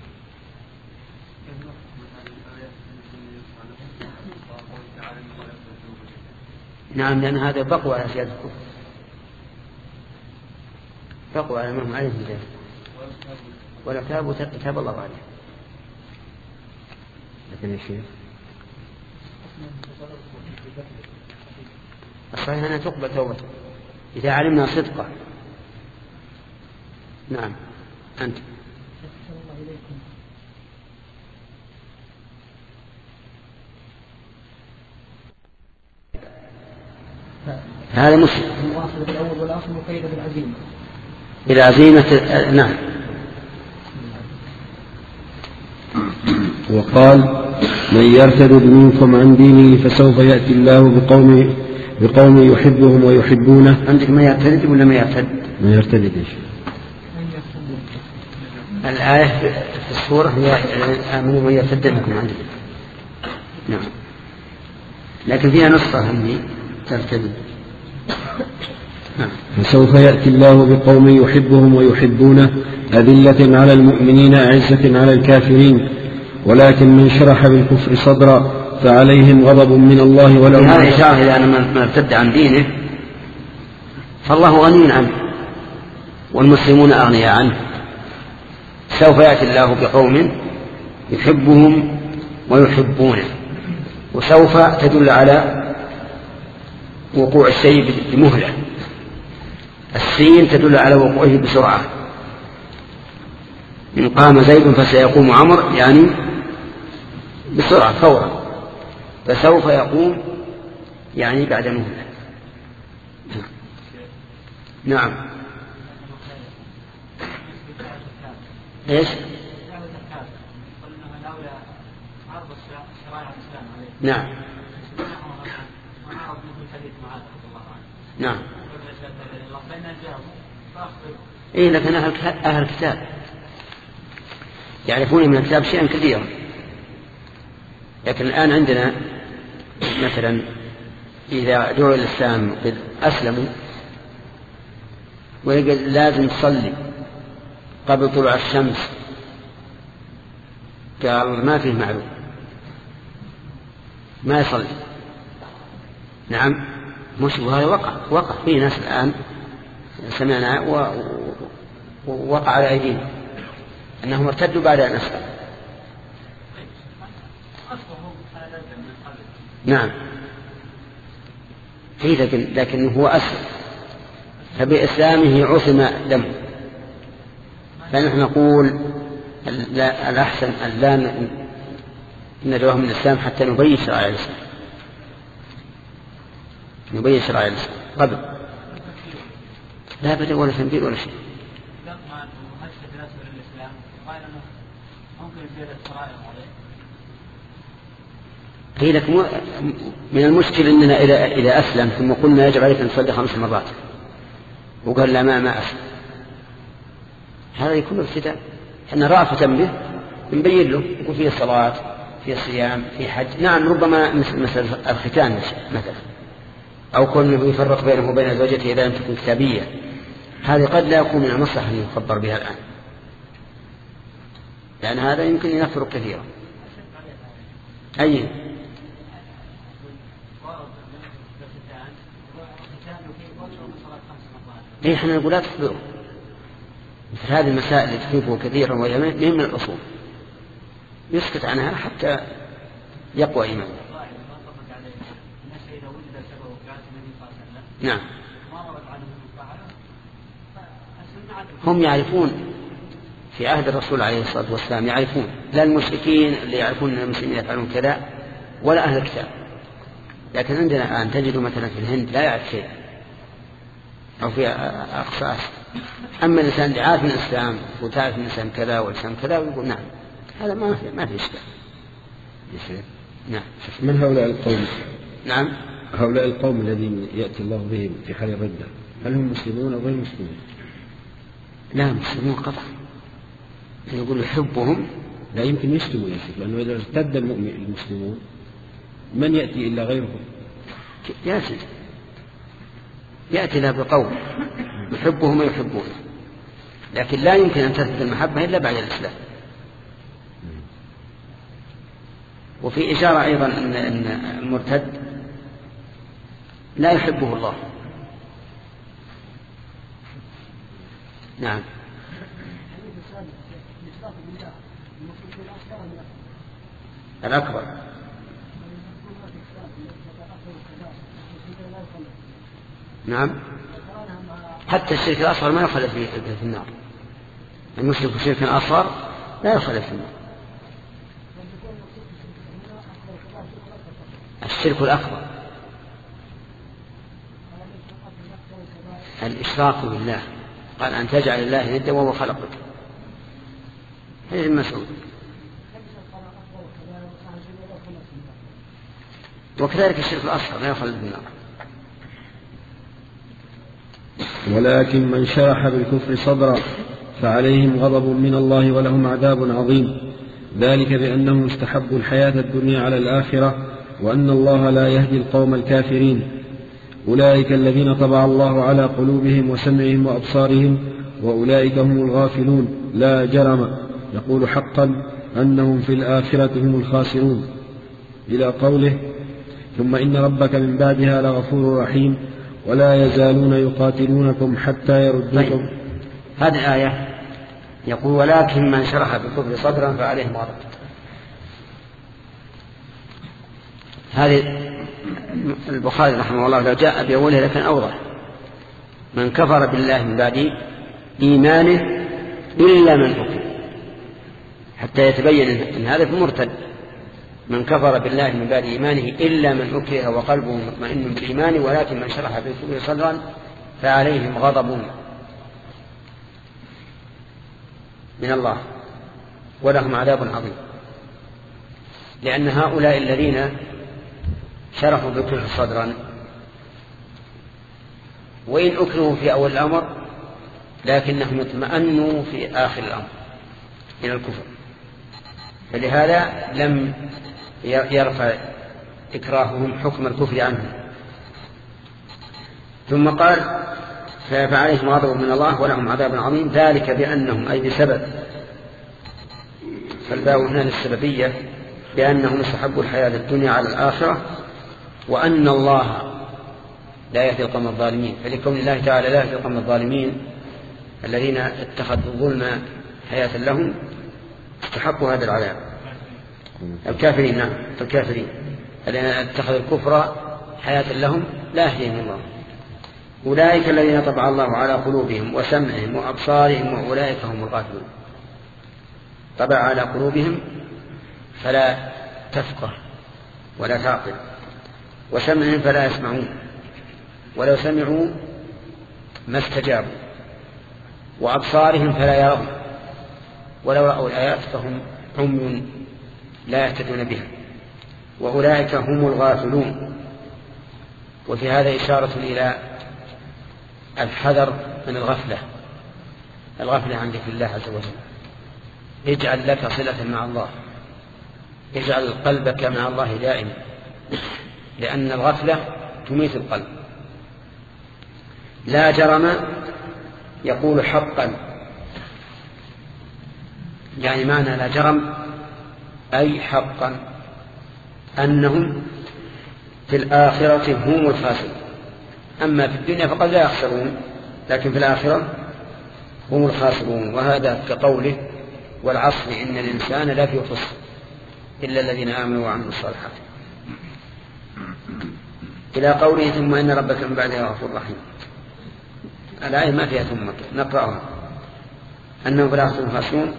نعم، لأن هذا بقوا على زيادة الكفر، بقوا على ما هم عليه ذلك، ولا تابوا تاب الله عليه. لكن الشيخ الصحيح أنها تقبل توبته إذا علمنا صدقه. نعم. أنت هذا مسلم المواصل بالأول والآخر مقيدة بالعزيمة. بالعزيمة. نعم. وقال من يرتد منكم عن دينه فسوف يأتي الله بقوم بقوم يحبهم ويحبونه. عندك من يرتد ولا من يرتد؟ من يرتد ايش؟ الآية في السورة هي آمنوا من يرتد منكم عن دينه. نعم. لكن فيها نصة هم ترتد. فسوف يأتي الله بقوم يحبهم ويحبونه أذلة على المؤمنين أعزة على الكافرين ولكن من شرح بالكفر صدرا فعليهم غضب من الله ولهم. هذا إشارة إلى أن من ارتد عن دينه فالله غني عنه والمسلمون أغنياء عنه. سوف يأتي الله بقوم يحبهم ويحبونه، وسوف تدل على وقوع الشيء بمهلة، السين تدل على وقوعه بسرعة، إن قام زيد فسيقوم عمر، يعني بسرعة فورا، فسوف يقوم يعني بعد مهلة. نعم. ايش؟ نعم نعم. إيه لكن أهل الكتاب يعرفون من الكتاب شيئا كثيرا، لكن الآن عندنا مثلا إذا دعوا الإسلام قد أسلموا ويقول لازم تصلي قبل طلوع الشمس، قال ما فيه معلوم ما يصلي. نعم مش وهذا وقع وقع في ناس الآن سمعنا ووقع على أيدينا أنهم ارتدوا بعد أن أسلموا. نعم لكن لكن هو أسلم فبإسلامه عصم دمه، فنحن نقول الأحسن أن لا ندعوه من الإسلام حتى نبين شرائع الإسلام، نبين شرائع الإسلام قبل. لا بدأ ولا تنبيل ولا شيء. قيل لك من المشكل أننا إذا إذا أسلم ثم قلنا يجب عليك أن تصلي خمس مرات وقال لا ما ما أسلم، هذا يكون ابتداء. احنا رأفة به نبين له يكون فيه صلاة فيه صيام فيه حج. نعم ربما مثل الختان مثلا، أو كونه يفرق بينه وبين زوجته إذا لم تكن كتابية، هذه قد لا يكون من المصلحة أن يخبر بها الآن، لأن هذا يمكن أن يفرق كثيرا. أي إيه إحنا نقول لا تخبره مثل هذه المسائل اللي تخيفه كثيرا وهي من الأصول، يسكت عنها حتى يقوى إيمانه. نعم هم يعرفون في عهد الرسول عليه الصلاة والسلام، يعرفون لا المشركين اللي يعرفون أن المسلمين يفعلون كذا ولا أهل الكتاب، لكن عندنا الآن تجد مثلا في الهند لا يعرف شيء أو في أقصى آسيا، أما الإنسان اللي عارف من الإسلام وتعرف من الإسلام كذا والإسلام كذا ويقول نعم هذا ما في ما في إشكال. نعم. من هؤلاء القوم؟ نعم هؤلاء القوم الذين يأتي الله بهم في حال الردة هل هم مسلمون أو غير مسلمون؟ لا مسلمون قطعا، يقول يحبهم لا يمكن يسلموا يا شيخ، لأنه إذا ارتد المؤمن المسلمون من يأتي إلا غيرهم؟ يأتي يأتي له بقول يحبهم ويحبونه، لكن لا يمكن أن تثبت المحبة إلا بعد الإسلام. وفي إشارة أيضا أن المرتد لا يحبه الله. نعم الأكبر نعم حتى الشرك الأصغر ما يخلد في النار، المشرك الشرك الأصغر لا يخلد في النار. الشرك الأكبر الإشراك بالله، قال أن تجعل الله ندا وهو خلقك، هذا المسؤول. وكذلك الشرك الأصغر لا يخلد في النار. ولكن من شرح بالكفر صدرا فعليهم غضب من الله ولهم عذاب عظيم، ذلك بأنهم استحبوا الحياة الدنيا على الآخرة وأن الله لا يهدي القوم الكافرين. أولئك الذين طبع الله على قلوبهم وسمعهم وأبصارهم وأولئك هم الغافلون لا جرم، يقول حقا أنهم في الآخرة هم الخاسرون، إلى قوله ثم إن ربك من بعدها لغفور رحيم ولا يزالون يقاتلونكم حتى يردوكم. طيب. هذه الآية يقول ولكن من شرح بالكفر صدرا فعليهم غضب، هذه البخاري رحمه الله لو جاء بأوله لكن أوضح، من كفر بالله من بعد إيمانه إلا من أكره، حتى يتبين أن هذا في مرتد. من كفر بالله من بعد إيمانه إلا من أكره وقلبه مطمئن بالإيمان ولكن من شرح بالكفر صدرا فعليهم غضب من الله ولهم عذاب عظيم. لأن هؤلاء الذين شرحوا بالكفر صدرا وإن أكرهوا في أول الأمر لكنهم اطمأنوا في آخر الأمر إلى الكفر، فلهذا لم يرفع إكراههم حكم الكفر عنهم. ثم قال فعليهم غضب من الله ولهم عذاب عظيم، ذلك بأنهم أي بسبب، فالباء هنا للسببية، بأنهم استحبوا الحياة الدنيا على الآخرة، وأن الله لا يهدي القوم الظالمين. فلكون الله تعالى لا يهدي القوم الظالمين الذين اتخذوا الظلم حياة لهم استحقوا هذا العذاب. الكافرين، نعم الكافرين الذين اتخذوا الكفر حياة لهم لا يهديهم الله. أولئك الذين طبع الله على قلوبهم وسمعهم وأبصارهم وأولئك هم الغافلون. طبع على قلوبهم فلا تفقه ولا تعقل، وسمعهم فلا يسمعون، ولو سمعوا ما استجابوا، وأبصارهم فلا يرون، ولو رأوا الآيات فهم عمي لا يهتدون بها، وأولئك هم الغافلون. وفي هذا إشارة إلى الحذر من الغفلة، الغفلة عن ذكر الله عز وجل. اجعل لك صلة مع الله، اجعل قلبك مع الله دائما، لأن الغفلة تميت القلب. لا جرم يقول حقا، يعني معنى لا جرم أي حقا أنهم في الآخرة هم الخاسرون. أما في الدنيا فقد لا يخسرون، لكن في الآخرة هم الخاسرون. وهذا كقوله والعصر إن الإنسان لفي خسر إلا الذين آمنوا وعملوا الصالحات، إلى قوله ثم إن ربك من بعدها غفور رحيم. الآية ما فيها ثم، نقرأها أنهم في الآخرة هم خاسرون.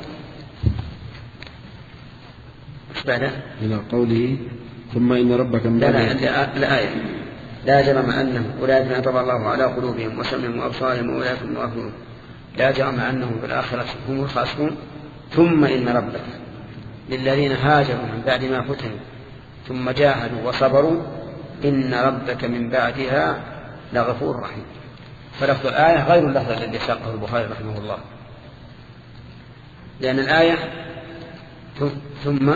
إيش بعدها؟ إلى قوله ثم إن ربك من بعدها. لا لا الآية لا جرم أنهم أولئك ما طبع الله على قلوبهم وسمعهم وأبصارهم وأولئك هم الغافلون. لا جرم أنهم في الآخرة هم الخاسرون. ثم إن ربك للذين هاجروا من بعد ما فتنوا ثم جاهدوا وصبروا إن ربك من بعدها لغفور رحيم. فلفظ الآية غير اللفظ الذي ساقه البخاري رحمه الله، لأن الآية ثم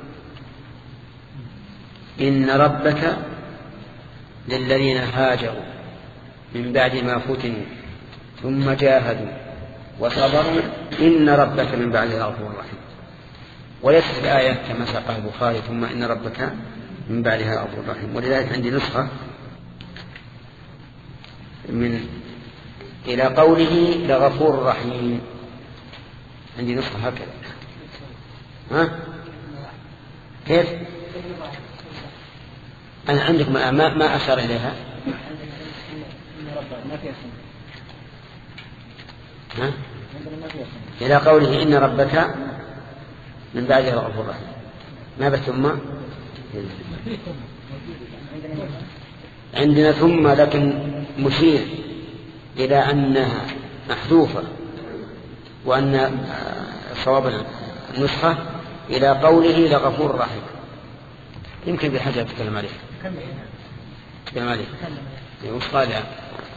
إن ربك للذين هاجروا من بعد ما فتنوا ثم جاهدوا وصبروا إن ربك من بعدها غفور رحيم. وليست الآية كما ساقها البخاري ثم إن ربك من بعدها غفور رحيم. ولذلك عندي نسخة من إلى قوله لغفور رحيم، عندي نسخة هكذا. ها كيف؟ أنا عندك ما ما أشار إليها. ها؟ إلى قوله إن ربك من بعدها غفور رحيم، ما بس ثم عندنا ثم، لكن مشير إلى أنها محذوفة، وأن صواب النسخة إلى قوله لغفور رحيم. يمكن بحاجة تتكلم عليه تتكلم عليه وش قال يعني.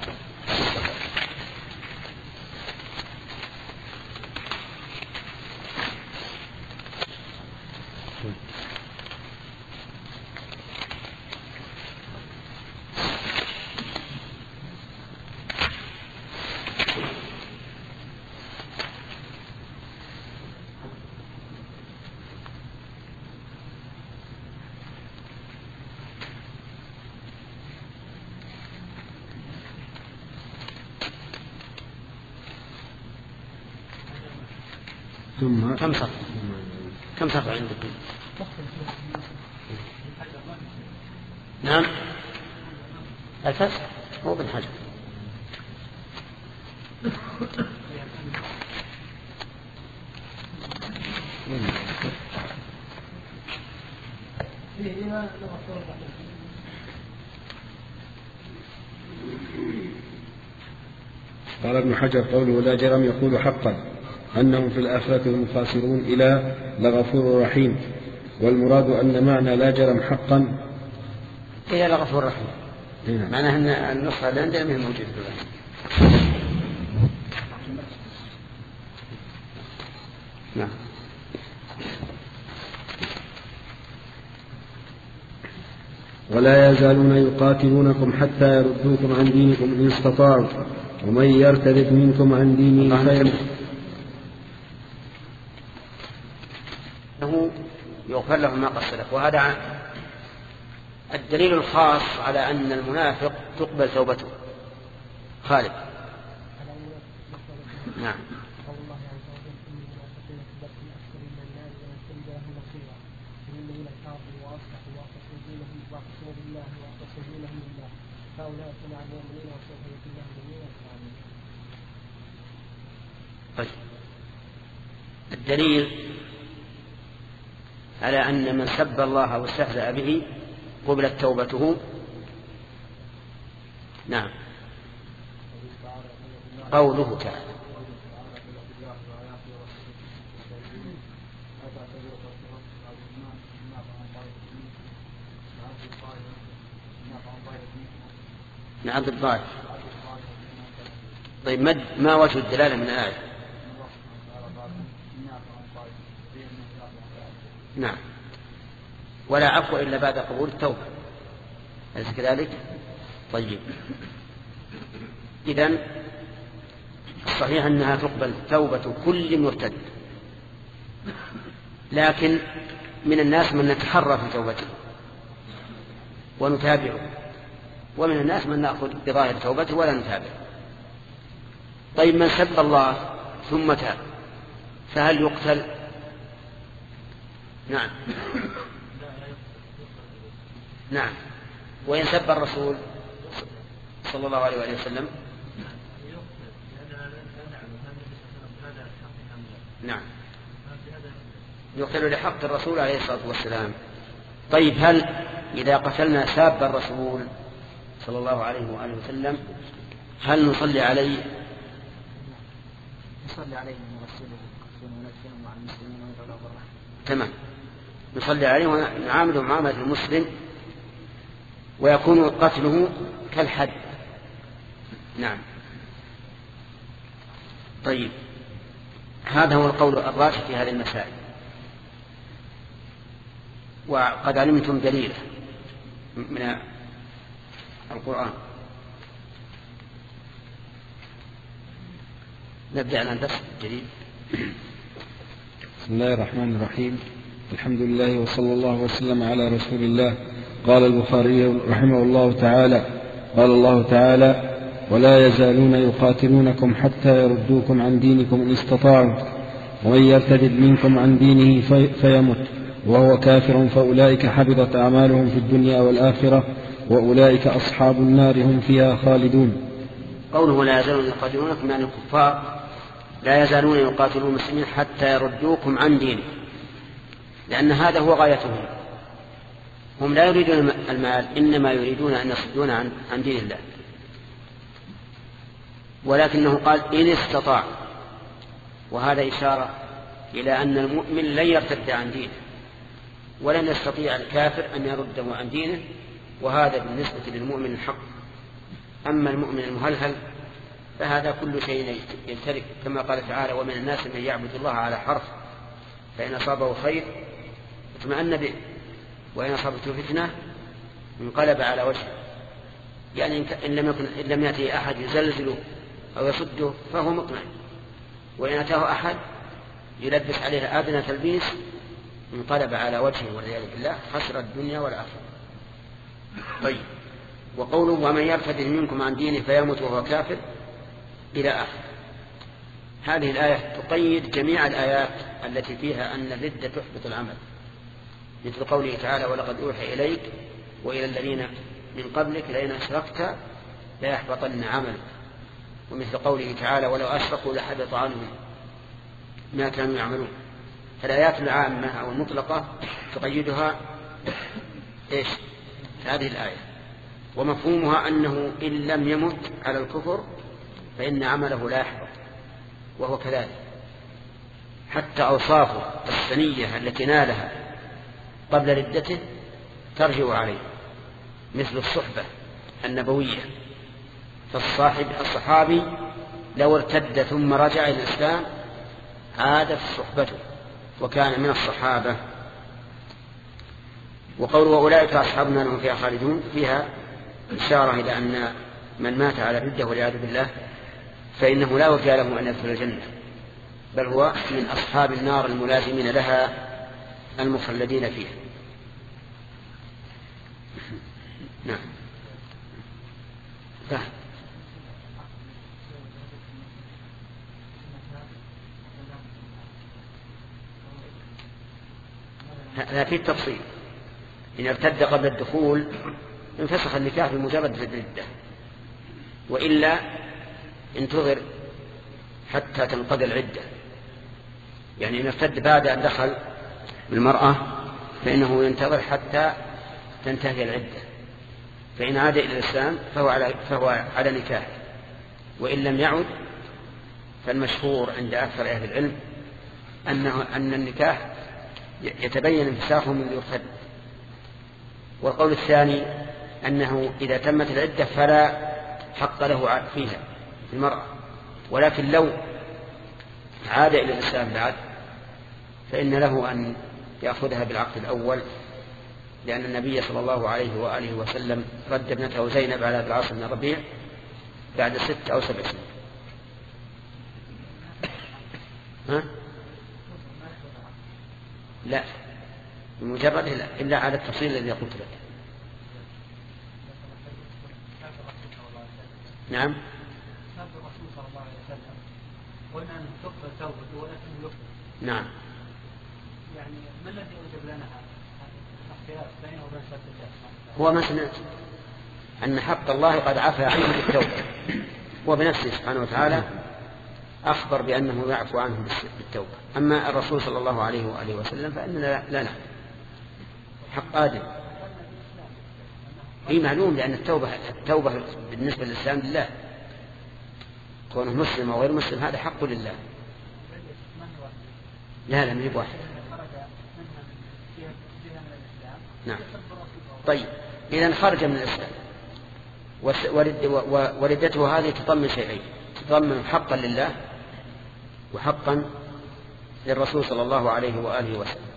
ثم كم صف كم صف عندكم؟ نعم الفتح هو بن حجر قال ابن حجر قوله لا جرم يقول حقا أنهم في الآخرة هم خاسرون إلى لغفور رحيم، والمراد أن معنى لا جرم حقا إلى لغفور رحيم، معناه أن النصر اللي عندنا من موجود دلوقتي. نعم. ولا يزالون يقاتلونكم حتى يردوكم عن دينكم إن استطاعوا ومن يرتد منكم عن دينه فيمت له يغفر له ما قد سلف. وهذا الدليل الخاص على أن المنافق تقبل توبته. خالد. نعم. طيب. الدليل على أن من سب الله واستهزأ به قبلت توبته. نعم. قوله تعالى نعبد الضائف. طيب ما وجه الدلالة من الآية؟ نعم. ولا عفو إلا بعد قبول التوبة، أليس كذلك؟ طيب، إذن الصحيح أنها تقبل توبة كل مرتد، لكن من الناس من نتحرى في توبته ونتابعه، ومن الناس من نأخذ بظاهر توبته ولا نتابعه. طيب من سب الله ثم تاب فهل يقتل؟ نعم. نعم. وإن سب الرسول صلى الله عليه وسلم؟ نعم، يقتل لحق الرسول عليه الصلاة والسلام. طيب هل إذا قتلنا ساب الرسول صلى الله عليه وآله وسلم هل نصلي عليه؟ نصلي عليه ونغسله ونكفنه مع المسلمين وندعو له بالرحمة. تمام، نصلي عليه ونعامله معاملة المسلم، ويكون قتله كالحد. نعم. طيب، هذا هو القول الراجح في هذه المسائل، وقد علمتم دليله من القرآن. نبدأ عن الدرس الجديد. بسم الله الرحمن الرحيم. الحمد لله وصلى الله وسلم على رسول الله. قال البخاري رحمه الله تعالى: قال الله تعالى: ولا يزالون يقاتلونكم حتى يردوكم عن دينكم إن استطاعوا ومن يرتد منكم عن دينه في فيمت وهو كافر فأولئك حبطت أعمالهم في الدنيا والآخرة وأولئك أصحاب النار هم فيها خالدون. قوله لا يزالون يقاتلونكم يعني الكفار لا يزالون يقاتلون المسلمين حتى يردوكم عن دينه، لأن هذا هو غايتهم. هم لا يريدون المال، إنما يريدون أن يصدون عن, عن دين الله. ولكنه قال إن استطاع، وهذا إشارة إلى أن المؤمن لن يرتد عن دينه، ولن يستطيع الكافر أن يرده عن دينه، وهذا بالنسبة للمؤمن الحق. أما المؤمن المهلهل فهذا كل شيء يمتلك، كما قال تعالى: ومن الناس من يعبد الله على حرف فإن أصابه خير اطمأن به وإن أصابته فتنة انقلب على وجهه. يعني إن لم يكن إن لم يأتي أحد يزلزله أو يصده فهو مطمئن، وإن أتاه أحد يلبس عليه أدنى تلبيس انقلب على وجهه والعياذ بالله، خسر الدنيا والآخرة. طيب، وقوله ومن يرتد منكم عن دينه فيمت وهو كافر إلى آخر. هذه الآية تقيد جميع الآيات التي فيها أن الردة تحبط العمل، مثل قوله تعالى: ولقد أوحي إليك وإلى الذين من قبلك لئن أشركت ليحبطن عملك. ومثل قوله تعالى ولو أشركوا لحبط عنهم ما كانوا يعملون. فالآيات العامة أو المطلقة تقيدها إيش؟ هذه الآية. ومفهومها أنه إن لم يمت على الكفر فإن عمله لا يحبط، وهو كذلك. حتى أوصافه السنية التي نالها قبل ردته ترجع عليه، مثل الصحبة النبوية. فالصاحب الصحابي لو ارتد ثم رجع إلى الإسلام عادت صحبته وكان من الصحابة. وقوله أولئك أصحاب النار هم فيها خالدون فيها إشارة إلى أن من مات على ردة والعياذ بالله فإنه لا وجه له أن يدخل الجنة، بل هو من أصحاب النار الملازمين لها المخلدين فيها. نعم. فهم. هذا في التفصيل. إن ارتد قبل الدخول انفسخ النكاح بمجرد الردة، وإلا انتظر حتى تنقضي العدة. يعني إن ارتد بعد أن دخل بالمرأة فإنه ينتظر حتى تنتهي العدة، فإن عاد إلى الإسلام فهو على, فهو على نكاح، وإن لم يعد فالمشهور عند أكثر أهل العلم أنه أن النكاح يتبين انفساخه من يرتد. والقول الثاني أنه إذا تمت العدة فلا حق له فيها في المرأة، ولكن لو عاد إلى الإسلام بعد فإن له أن يأخذها بالعقد الأول، لأن النبي صلى الله عليه وآله وسلم رد ابنته زينب على أبي العاص بن الربيع بعد ست أو سبع سنين. ها؟ لا، بمجرد إلا على التفصيل الذي قلت لك. نعم. قلنا أن تقبل توبته ولكن يقبل. نعم. يعني ما الذي أوجب لنا الاختلاف بينه وبين شرط الله؟ هو مثلا أن حق الله قد عفى عنه بالتوبة، وبنفسه سبحانه وتعالى أخبر بأنه يعفو عنه بالتوبة. أما الرسول صلى الله عليه وآله وسلم فإننا لا نعلم حق آدم. هي معلوم، لأن التوبة التوبة بالنسبة للإسلام لله، كونه مسلم أو غير مسلم هذا حق لله. لا لا من واحد. نعم. طيب إذا خرج من الإسلام وردته هذه تضمن شيئين، تضمن حقا لله وحقا للرسول صلى الله عليه وآله وسلم.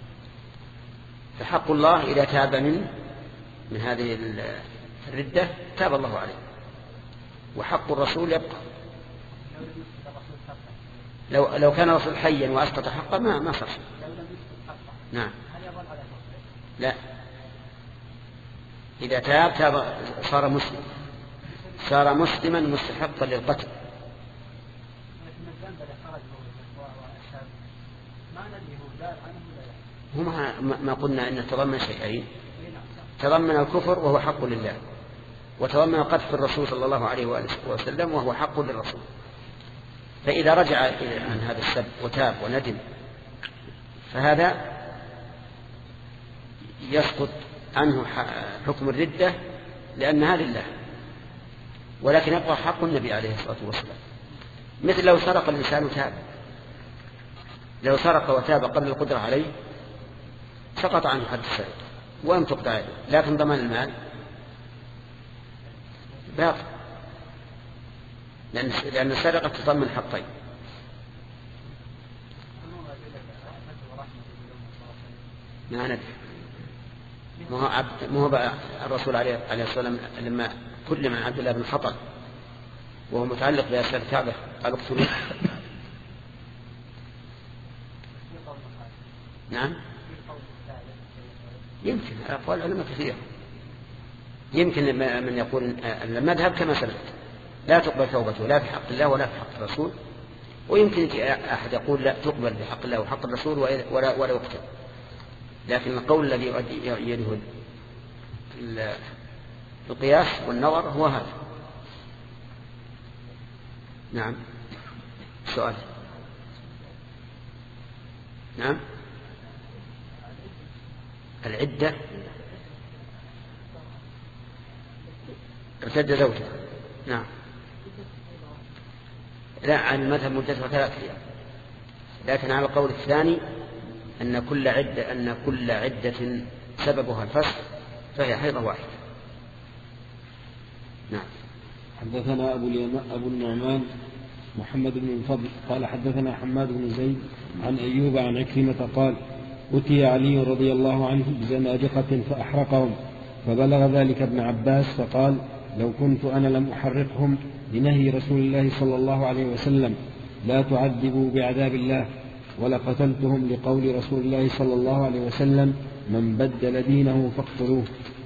فحق الله إذا تاب من من هذه الردة تاب الله عليه، وحق الرسول يبقى. لو لو كان الرسول حيا وأسقط حقه ما ما صار. نعم. لا، إذا تاب تاب صار مسلم، صار مسلما مستحقا للقتل. هما ما قلنا إن تضمن شيئين، تضمن الكفر وهو حق لله، وتضمن قذف الرسول صلى الله عليه وسلم وهو حق للرسول. فإذا رجع عن هذا السب وتاب وندم فهذا يسقط عنه حكم الردة لأنها لله، ولكن يبقى حق النبي عليه الصلاة والسلام. مثل لو سرق الإنسان وتاب، لو سرق وتاب قبل القدرة عليه سقط عنه حد السرقة وأن تقطع يده، لكن ضمان المال باقي، لأن لأن السرقة تضمن حقين. ما ندري، ما هو عبد ما هو بقى الرسول عليه عليه الصلاة والسلام لما كل من عبد الله بن خطل وهو متعلق بأسر الكعبة قال اقتلوه. نعم. يمكن أقوال العلماء كثيرة، يمكن من يقول المذهب كما سبق لا تقبل توبته لا في حق الله ولا في حق الرسول، ويمكن أحد يقول لا تقبل بحق الله وحق الرسول ولا ولا يقتل. لكن القول الذي يده القياس والنظر هو هذا. نعم. سؤال. نعم. العدة ارتد زوجها. نعم. لا، عن المذهب مدتها ثلاثة أيام، لكن على القول الثاني أن كل عدة أن كل عدة سببها الفسخ فهي حيضة واحدة. نعم. حدثنا أبو, أبو النعمان محمد بن الفضل قال حدثنا حماد بن زيد عن أيوب عن عكرمة قال أتي علي رضي الله عنه بزنادقة فأحرقهم، فبلغ ذلك ابن عباس فقال لو كنت أنا لم أحرقهم لنهي رسول الله صلى الله عليه وسلم لا تعذبوا بعذاب الله، ولقتلتهم لقول رسول الله صلى الله عليه وسلم من بدل دينه فاقتلوه.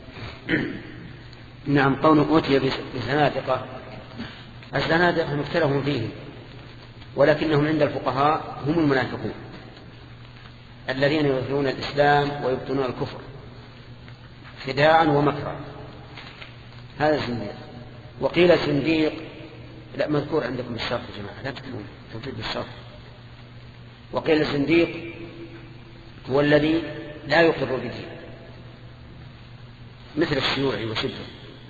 نعم. قوله أتي بزنادقة، الزنادقة مختلف فيه، ولكنهم عند الفقهاء هم المنافقون الذين يظهرون الإسلام ويبطنون الكفر خداعا ومكرا، هذا الزنديق. وقيل الزنديق لا مذكور عندكم بالشرط يا جماعة، لا تكتبون توجد بالشرط. وقيل الزنديق هو الذي لا يقر بدين مثل الشيوعي وشبهه.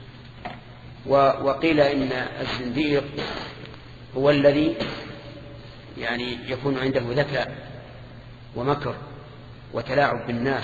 وقيل إن الزنديق هو الذي يعني يكون عنده ذكاء ومكر وتلاعب بالناس.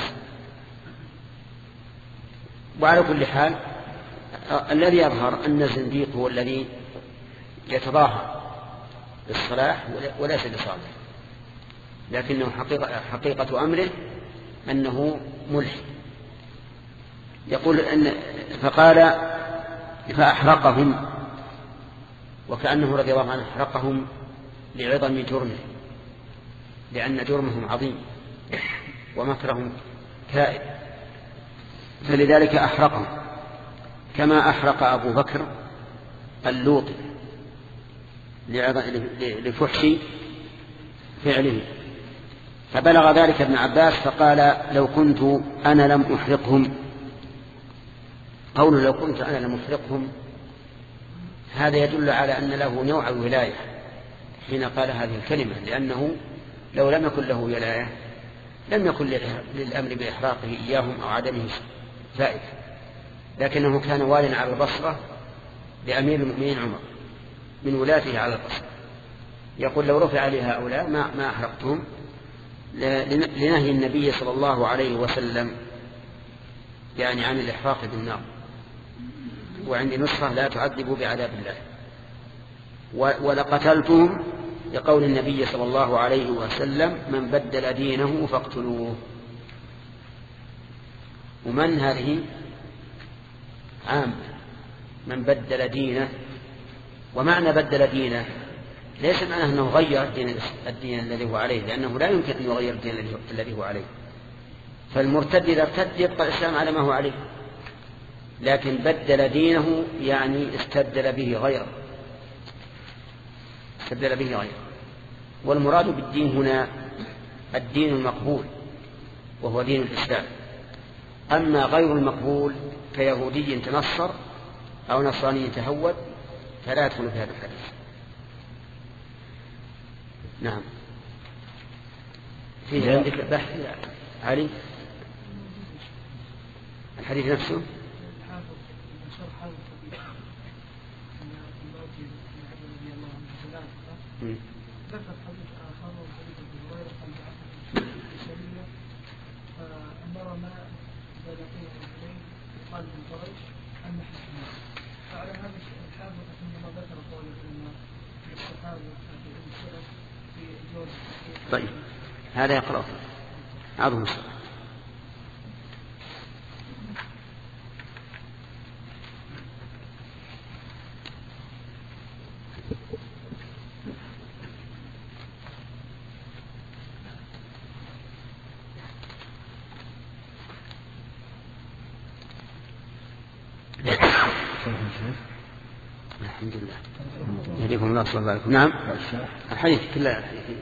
وعلى كل حال الذي يظهر أن الزنديق هو الذي يتظاهر بالصلاح وليس بصالح، لكنه حقيقة, حقيقة أمره أنه ملحد. يقول أن فقال فأحرقهم، وكأنه رضي الله عنه أحرقهم لعظم جرمه، لأن جرمهم عظيم ومكرهم كائن، فلذلك أحرقهم كما أحرق أبو بكر اللوطي لفحش فعله. فبلغ ذلك ابن عباس فقال لو كنت أنا لم أحرقهم. قوله لو كنت أنا لم أحرقهم هذا يدل على أن له نوع الولاية حين قال هذه الكلمة، لأنه لو لم يكن له ولاية لم يكن للأمر بإحراقه إياهم أو عدمه فائدة، لكنه كان واليا على البصرة لأمير المؤمنين عمر من ولاته على البصرة. يقول لو رفع لي هؤلاء ما, ما أحرقتهم لنهي النبي صلى الله عليه وسلم يعني عن الإحراق بالنار. وعندي نسخة لا تعذبوا بعذاب الله. ولقتلتهم لقول النبي صلى الله عليه وسلم من بدل دينه فاقتلوه. ومن هذه عام من بدل دينه، ومعنى بدل دينه ليس معناه أنه غير الدين, الدين الذي هو عليه، لأنه لا يمكن أن يغير الدين الذي هو عليه. فالمرتد إذا ارتد يبقى الإسلام على ما هو عليه، لكن بدل دينه يعني استبدل به غيره استبدل به غيره. والمراد بالدين هنا الدين المقبول وهو دين الإسلام. أما غير المقبول كيهودي تنصر أو نصراني تهود فلا يدخل في هذا الحديث. نعم. في عندك بحث علي الحديث نفسه؟ ذكر حديث آخر وحديث ابن هريرة قال بعثة الشرية فأمر ما بلقيه الحين يقال من قريش أن حسنا. فعلى هذا الحافظ إنما ذكر قول أن الصحابة في السلف في جوز. طيب هذا يقرأ عظم الصلاة. الحمد لله يهديكم الله صلى الله عليه وسلم. نعم الحديث كله.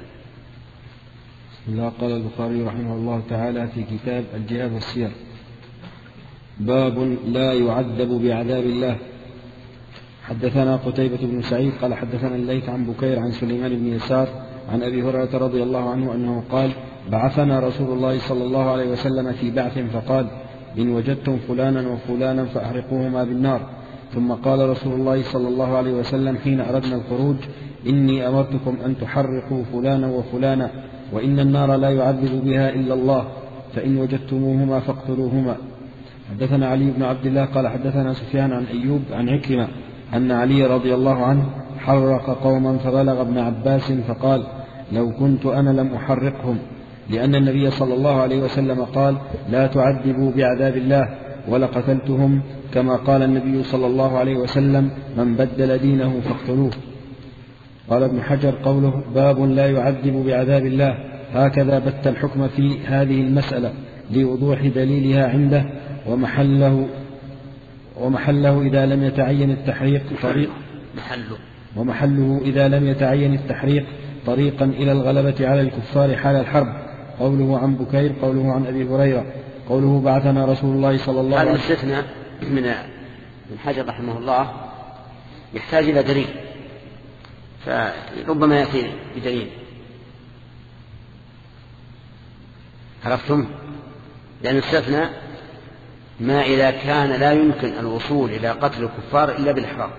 بسم الله. قال البخاري رحمه الله تعالى في كتاب الجهاد والسير باب لا يعذب بعذاب الله. حدثنا قتيبة بن سعيد قال حدثنا الليث عن بكير عن سليمان بن يسار عن أبي هريرة رضي الله عنه أنه قال بعثنا رسول الله صلى الله عليه وسلم في بعث فقال إن وجدتم فلانا وفلانا فأحرقوهما بالنار. ثم قال رسول الله صلى الله عليه وسلم حين أردنا الخروج إني أمرتكم أن تحرقوا فلانا وفلانا وإن النار لا يعذب بها إلا الله فإن وجدتموهما فاقتلوهما. حدثنا علي بن عبد الله قال حدثنا سفيان عن أيوب عن عكرمة أن علي رضي الله عنه حرق قوما فبلغ ابن عباس فقال لو كنت أنا لم أحرقهم، لأن النبي صلى الله عليه وسلم قال لا تعذبوا بعذاب الله، ولقتلتهم كما قال النبي صلى الله عليه وسلم من بدل دينه فاقتلوه. قال ابن حجر قوله باب لا يعذب بعذاب الله هكذا بت الحكم في هذه المسألة لوضوح دليلها عنده ومحله ومحله إذا لم يتعين التحريق طريق محله ومحله إذا لم يتعين التحريق طريقا إلى الغلبة على الكفار حال الحرب. قوله عن بكير قوله عن أبي هريرة قوله بعثنا رسول الله صلى الله عليه وسلم. هذا الاستثناء من من حجر رحمه الله يحتاج إلى دليل، فربما يأتي بدليل. عرفتم؟ لأن الاستثناء ما إذا كان لا يمكن الوصول إلى قتل الكفار إلا بالإحراق،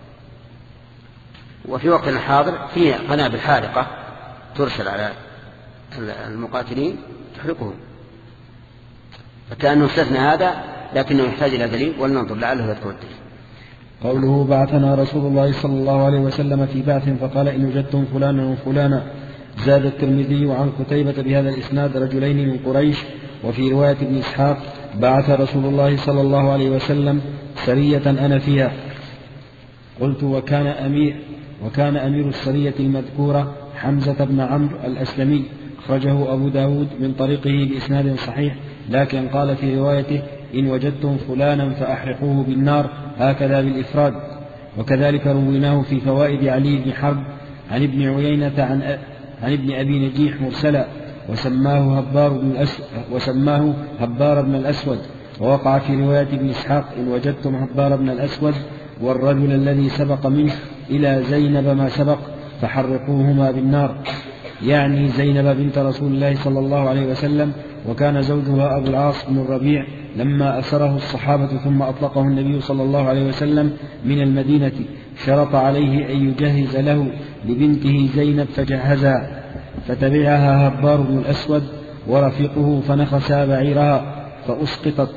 وفي وقت الحاضر فيه قنابل حارقة ترسل على المقاتلين تحرقهم، فكأنه استثنى هذا لكنه يحتاج إلى دليل، ولننظر لعله يذكر الدليل. قوله بعثنا رسول الله صلى الله عليه وسلم في بعث فقال إن وجدتم فلانا وفلانا. زاد الترمذي عن قتيبة بهذا الإسناد رجلين من قريش. وفي رواية ابن إسحاق بعث رسول الله صلى الله عليه وسلم سرية أنا فيها. قلت وكان أمير وكان أمير السرية المذكورة حمزة بن عمرو الأسلمي، أخرجه أبو داود من طريقه بإسناد صحيح، لكن قال في روايته إن وجدتم فلانا فأحرقوه بالنار هكذا بالإفراد. وكذلك رويناه في فوائد علي بن حرب عن ابن عيينة عن, عن ابن أبي نجيح مرسلا وسماه هبار بن الأسود, وسماه هبار بن الأسود. ووقع في رواية ابن إسحاق إن وجدتم هبار بن الأسود والرجل الذي سبق منه إلى زينب ما سبق فحرقوهما بالنار، يعني زينب بنت رسول الله صلى الله عليه وسلم، وكان زوجها أبو العاص بن الربيع لما أسره الصحابة ثم أطلقه النبي صلى الله عليه وسلم من المدينة شرط عليه أن يجهز له لبنته زينب فجهزها، فتبعها هبار بن الأسود ورفيقه فنخسا بعيرها فأسقطت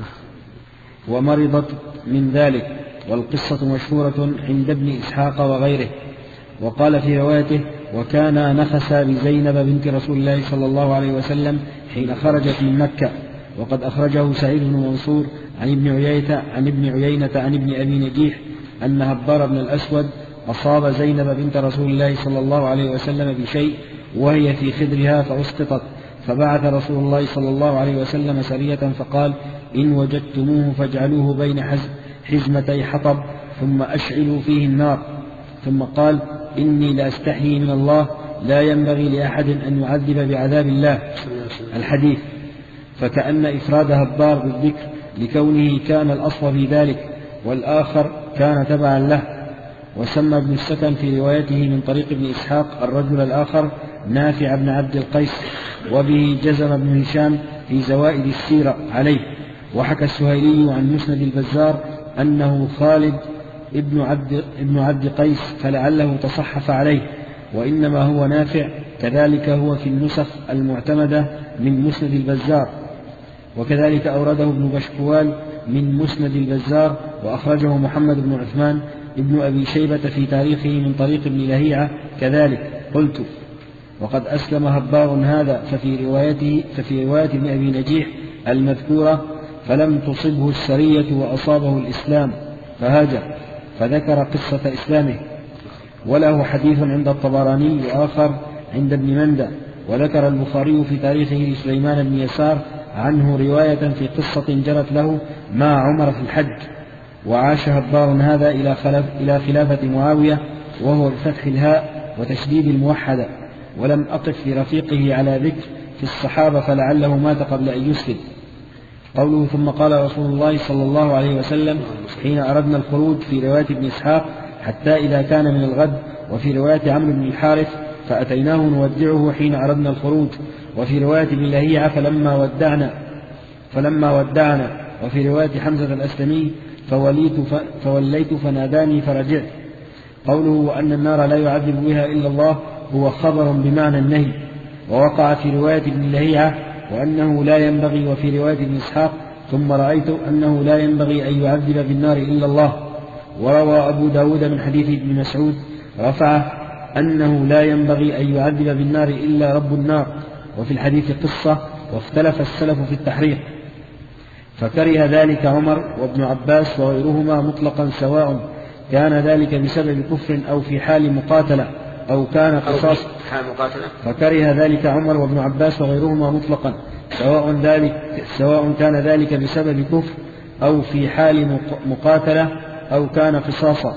ومرضت من ذلك، والقصة مشهورة عند ابن إسحاق وغيره. وقال في روايته وكان نخسا بزينب بنت رسول الله صلى الله عليه وسلم حين خرجت من مكة. وقد أخرجه سعيد بن منصور عن ابن عيينة عن ابن عيينة عن ابن أبي نجيح أن هبار بن الأسود أصاب زينب بنت رسول الله صلى الله عليه وسلم بشيء وهي في خدرها فأسقطت، فبعث رسول الله صلى الله عليه وسلم سرية فقال إن وجدتموه فاجعلوه بين حزمتي حطب ثم أشعلوا فيه النار. ثم قال إني لأستحيي من الله لا ينبغي لأحد أن يعذب بعذاب الله الحديث. فكأن إفراد هبار بالذكر لكونه كان الأصل في ذلك والآخر كان تبعا له. وسمى ابن السكن في روايته من طريق ابن إسحاق الرجل الآخر نافع بن عبد القيس، وبه جزم ابن هشام في زوائد السيرة عليه. وحكى السهيلي عن مسند البزار أنه خالد ابن عبد, ابن عبد قيس فلعله تصحف عليه، وإنما هو نافع، كذلك هو في النسخ المعتمدة من مسند البزار. وكذلك أورده ابن بشكوال من مسند البزار، وأخرجه محمد بن عثمان ابن أبي شيبة في تاريخه من طريق ابن لهيعة كذلك. قلت وقد أسلم هبار هذا ففي روايته ففي رواية ابن أبي نجيح المذكورة فلم تصبه السرية وأصابه الإسلام فهاجر، فذكر قصة إسلامه. وله حديث عند الطبراني وآخر عند ابن مندى. وذكر البخاري في تاريخه لسليمان بن يسار عنه رواية في قصة جرت له مع عمر في الحج. وعاش هبار هذا إلى, خلاف إلى خلافة معاوية وهو بفتح الهاء وتشديد الموحدة. ولم أقف لرفيقه على ذكر في الصحابة فلعله مات قبل أن يسلم. قوله ثم قال رسول الله صلى الله عليه وسلم حين أردنا الخروج في رواية ابن إسحاق حتى إذا كان من الغد، وفي رواية عمرو بن الحارث فأتيناه نودعه حين أردنا الخروج، وفي رواية ابن لهيعة فلما ودعنا فلما ودعنا وفي رواية حمزة الأسلمي فوليت فوليت فناداني فرجعت. قوله وأن النار لا يعذب بها إلا الله هو خبر بمعنى النهي، ووقع في رواية ابن لهيعة وأنه لا ينبغي، وفي رواية ابن إسحاق ثم رأيت أنه لا ينبغي أن يعذب بالنار إلا الله. وروى أبو داود من حديث ابن مسعود رفعه أنه لا ينبغي أن يعذب بالنار إلا رب النار. وفي الحديث قصة واختلف السلف في التحريق، فكره ذلك عمر وابن عباس وغيرهما مطلقا سواء كان ذلك بسبب كفر أو في حال مقاتلة أو كان قصاص. فكره ذلك عمر وابن عباس وغيرهما مطلقا سواء ذلك سواء كان ذلك بسبب كفر أو في حال مقاتلة أو كان قصاصا.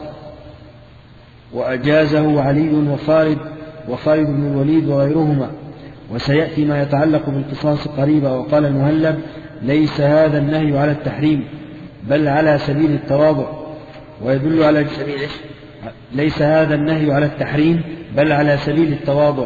وأجازه علي وخالد وخالد بن الوليد وغيرهما. وسيأتي ما يتعلق بالقصاص قريبا. وقال المهلب ليس هذا النهي على التحريم بل على سبيل التواضع، ويدل على ليس هذا النهي على التحريم بل على سبيل التواضع،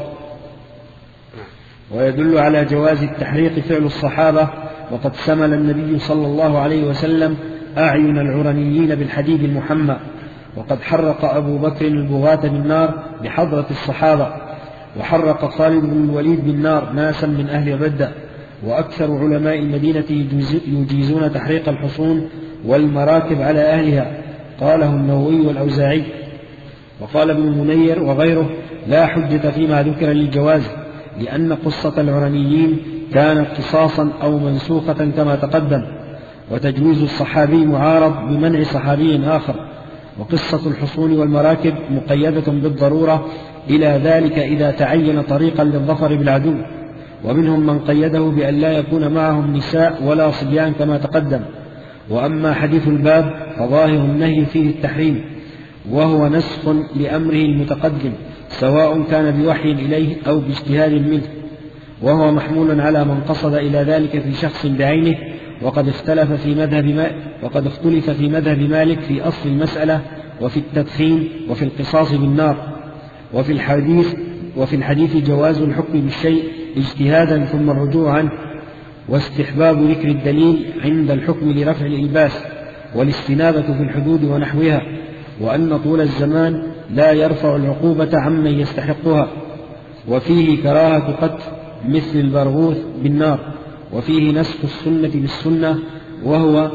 ويدل على جواز التحريق فعل الصحابة. وقد سمل النبي صلى الله عليه وسلم أعين العرنيين بالحديد المحمى، وقد حرق أبو بكر البغاة بالنار بحضرة الصحابة، وحرق خالد بن الوليد بالنار ناسا من أهل ردة. وأكثر علماء المدينة يجيزون تحريق الحصون والمراكب على أهلها، قاله النووي والأوزاعي. وقال ابن المنير وغيره لا حجة فيما ذكر للجواز، لأن قصة العرنيين كانت قصاصا أو منسوخة كما تقدم، وتجويز الصحابي معارض بمنع صحابي آخر. وقصة الحصون والمراكب مقيدة بالضرورة إلى ذلك إذا تعين طريقا للظفر بالعدو، ومنهم من قيده بأن لا يكون معهم نساء ولا صبيان كما تقدم. وأما حديث الباب فظاهر النهي فيه التحريم، وهو نسخ لأمره المتقدم سواء كان بوحي إليه أو باجتهاد منه، وهو محمول على من قصد إلى ذلك في شخص بعينه. وقد اختلف في مذهب ما وقد اختلف في مذهب مالك في أصل المسألة وفي التدخين وفي القصاص بالنار. وفي الحديث وفي الحديث جواز الحكم بالشيء اجتهادا ثم الرجوع عنه، واستحباب ذكر الدليل عند الحكم لرفع الإلباس، والاستنابة في الحدود ونحوها، وأن طول الزمان لا يرفع العقوبة عمن يستحقها. وفيه كراهة قتل مثل البرغوث بالنار، وفيه نسخ السنة بالسنة، وهو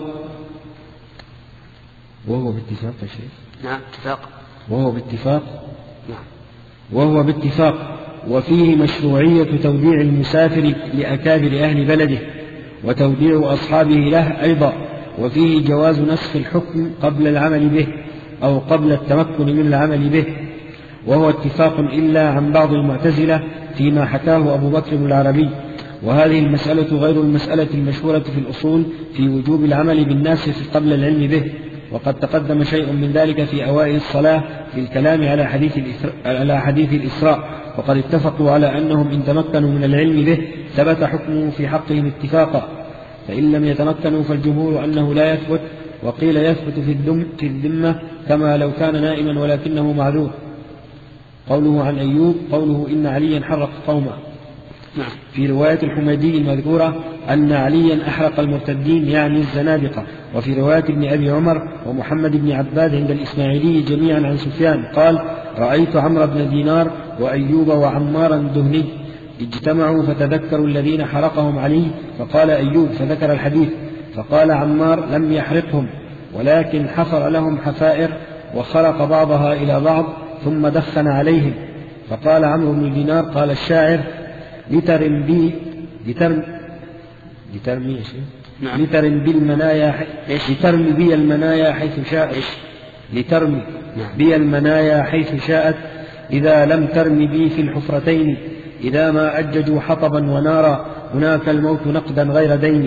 وهو باتفاق يا شيخ. نعم اتفاق. وهو باتفاق. نعم. وهو باتفاق. وفيه مشروعية توديع المسافر لأكابر أهل بلده، وتوديع أصحابه له أيضا. وفيه جواز نسخ الحكم قبل العمل به أو قبل التمكن من العمل به، وهو اتفاق إلا عن بعض المعتزلة فيما حكاه أبو بكر بن العربي. وهذه المسألة غير المسألة المشهورة في الأصول في وجوب العمل بالناسخ قبل العلم به، وقد تقدم شيء من ذلك في أوائل الصلاة في الكلام على حديث على حديث الإسراء. وقد اتفقوا على أنهم إن تمكنوا من العلم به ثبت حكمه في حقهم اتفاقا، فإن لم يتمكنوا فالجمهور أنه لا يثبت، وقيل يثبت في الذمة كما لو كان نائما ولكنه معذور. قوله عن أيوب قوله إن عليا حرق قومه. في رواية الحميدي المذكورة أن عليا أحرق المرتدين يعني الزنادقة. وفي رواية ابن أبي عمر ومحمد بن عباد عند الإسماعيلي جميعا عن سفيان قال رأيت عمرو بن دينار وأيوب وعمارا الدهني اجتمعوا فتذكروا الذين حرقهم علي، فقال أيوب فذكر الحديث، فقال عمار لم يحرقهم ولكن حفر لهم حفائر وخلق بعضها إلى بعض ثم دخن عليهم. فقال عمرو بن دينار قال الشاعر لترم بي لترم لترمي نعم. لترم بي المنايا لترمي بي المنايا حيث شاءت لترمي نعم. بي المنايا حيث شاءت إذا لم ترمي بي في الحفرتين، إذا ما أججوا حطبا ونارا هناك الموت نقدا غير دين.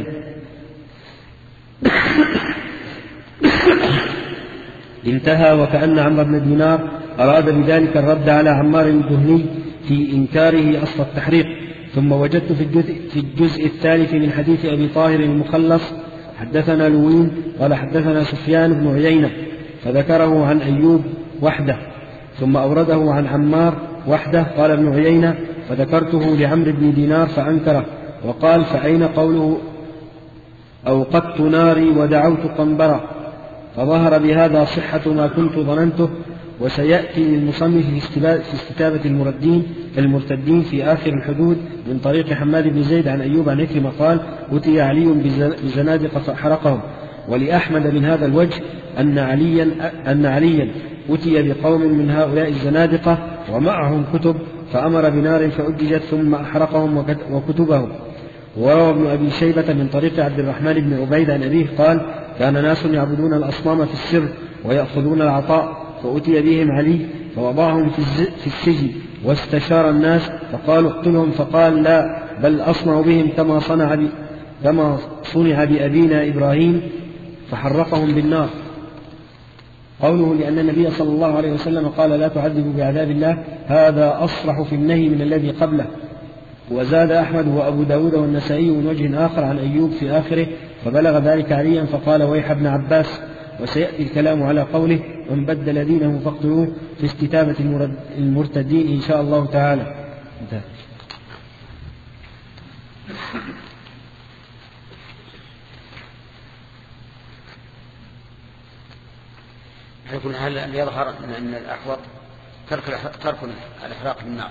انتهى. وكأن عمرو بن دينار أراد بذلك الرد على عمار الدهني في إنكاره أصل التحريق، ثم وجدت في الجزء, في الجزء الثالث من حديث أبي طاهر المخلص حدثنا لوين قال حدثنا سفيان بن عيينة فذكره عن أيوب وحده، ثم أورده عن عمار وحده قال ابن عيينة فذكرته لعمرو بن دينار فأنكره وقال فأين قوله أوقدت ناري ودعوت قنبرة، فظهر بهذا صحة ما كنت ظننته. وسيأتي للمصنف في استتابة المردين المرتدين في آخر الحدود من طريق حماد بن زيد عن أيوب عن عكرمة قال أتي علي بزنادق فأحرقهم. ولأحمد من هذا الوجه أن عليا, أن عليا أتي بقوم من هؤلاء الزنادقة ومعهم كتب فأمر بنار فأججت ثم أحرقهم وكتبهم. وروى ابن أبي شيبة من طريق عبد الرحمن بن عبيد عن أبيه قال كان ناس يعبدون الأصنام في السر ويأخذون العطاء فأتي بهم علي فوضعهم في السجن واستشار الناس فقالوا اقتلهم، فقال لا بل أصنع بهم كما صنع, ب... كما صنع بأبينا إبراهيم فحرقهم بالنار. قوله لأن النبي صلى الله عليه وسلم قال لا تعذبوا بعذاب الله هذا أصرح في النهي من الذي قبله. وزاد أحمد وأبو داود والنسائي من وجه آخر عن أيوب في آخره فبلغ ذلك عليا فقال ويح ابن عباس. وسيأتي الكلام على قوله من بدل دينه فاقتلوه في استتابة المرتدين إن شاء الله تعالى. انتهى. يقول هل يظهر أن الأحوط ترك ترك الإحراق بالنار،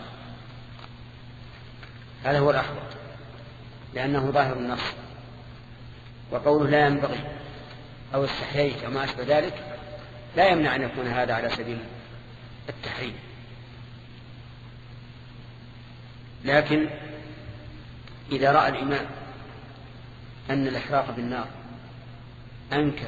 هذا هو الأحوط لأنه ظاهر النص، وقوله لا ينبغي أو استحييت أو ما أشبه ذلك لا يمنع أن يكون هذا على سبيل التحريم. لكن إذا رأى الإمام أن الإحراق بالنار أنكى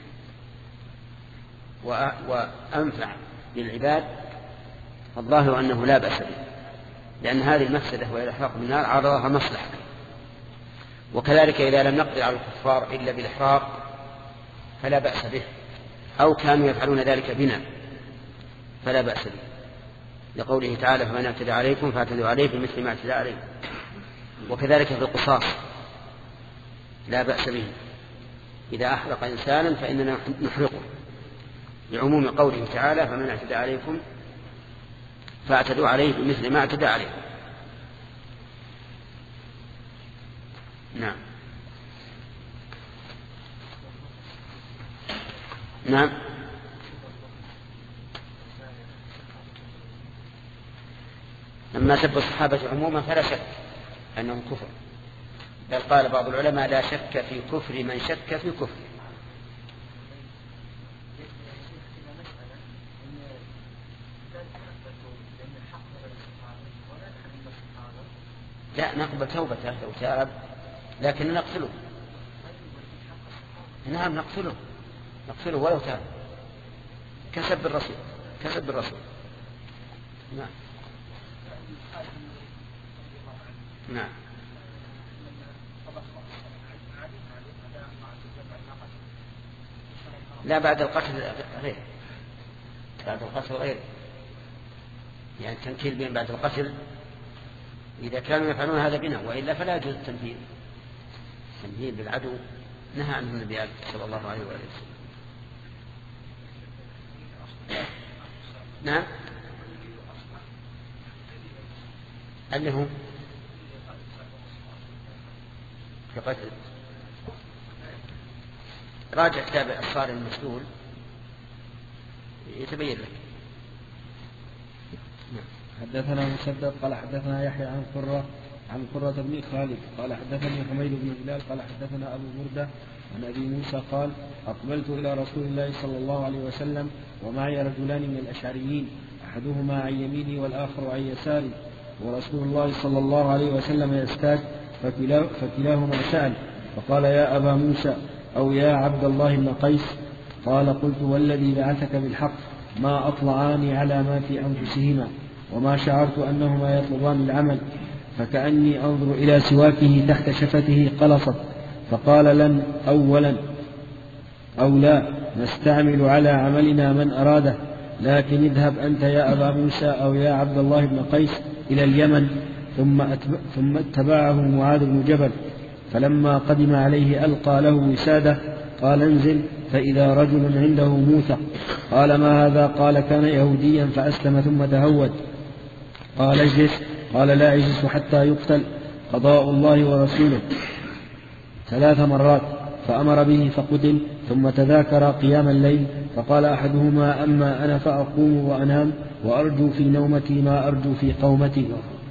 وأنفع للعباد فالظاهر أنه لا بأس به، لأن هذه المفسدة وهي الإحراق بالنار عرضها مصلحة. وكذلك إذا لم نقدر على الكفار إلا بالإحراق فلا بأس به، أو كانوا يفعلون ذلك بنا فلا بأس به، لقوله تعالى فمن اعتدى عليكم فاعتدوا عليه بمثل ما اعتدى عليكم. وكذلك في القصاص لا بأس به، إذا أحرق إنسانا فإننا نحرقه، لعموم قوله تعالى فمن اعتدى عليكم فاعتدوا عليه بمثل ما اعتدى عليكم. نعم نعم لما سب الصحابة عموما فلا شك أنهم كفر، بل قال بعض العلماء لا شك في كفر من شك في كفر. لا نقبل توبته لو تاب، لكن نقتله. نعم نقتله نقتله ولو تاب، كسب الرسول كسب الرسول. نعم نعم لا بعد القتل غير، بعد القتل غير، يعني التنكيل بين بعد القتل إذا كانوا يفعلون هذا بنا، وإلا فلا يجوز التنكيل. التنكيل بالعدو نهى عنه النبي صلى الله عليه وآله وسلم. نعم اللي هم في قتل راجع كتاب الصارم المسلول يتبين لك. حدثنا مسدد قال حدثنا يحيى عن قرة عن قرة بن خالد قال حدثني حميد بن هلال قال حدثنا أبو بردة عن أبي موسى قال أقبلت إلى رسول الله صلى الله عليه وسلم ومعي رجلان من الأشعريين أحدهما عن يميني والآخر عن يساري، ورسول الله صلى الله عليه وسلم يستاج فكلاهما سأل فقال يا أبا موسى أو يا عبد الله بن قيس، قال قلت والذي بعثك بالحق ما أطلعاني على ما في أنفسهما وما شعرت أنهما يطلبان العمل، فكأني أنظر إلى سواكه تحت شفته قلصت، فقال لن أولا أو لا نستعمل على عملنا من أراده، لكن اذهب أنت يا أبا موسى أو يا عبد الله بن قيس إلى اليمن ثم, أتبع ثم اتبعه معاذ بن جبل، فلما قدم عليه ألقى له وسادة، قال انزل، فإذا رجل عنده موثق. قال ما هذا؟ قال كان يهوديا فأسلم ثم تهود. قال اجلس. قال لا أجلس حتى يقتل، قضاء الله ورسوله، ثلاث مرات، فأمر به فقتل. ثم تذاكر قيام الليل، فقال أحدهما أما أنا فأقوم وأنام وأرجو في نومتي ما أرجو في قومتي.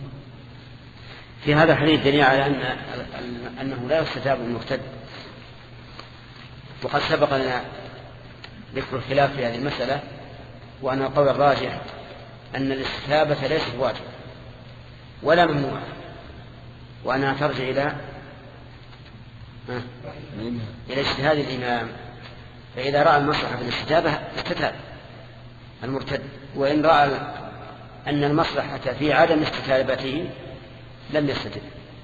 في هذا الحديث دليل على أن أنه لا يستتاب المرتد، وقد سبق لنا ذكر الخلاف في هذه المسألة، وأن القول الراجح أن الاستتابة ليست واجبة ولا ممنوعة، وأنها ترجع إلى إلى اجتهاد الإمام، فإذا رأى المصلحة في الاستتابة استتاب المرتد، وإن رأى أن المصلحة في عدم استتابته لم يستتب.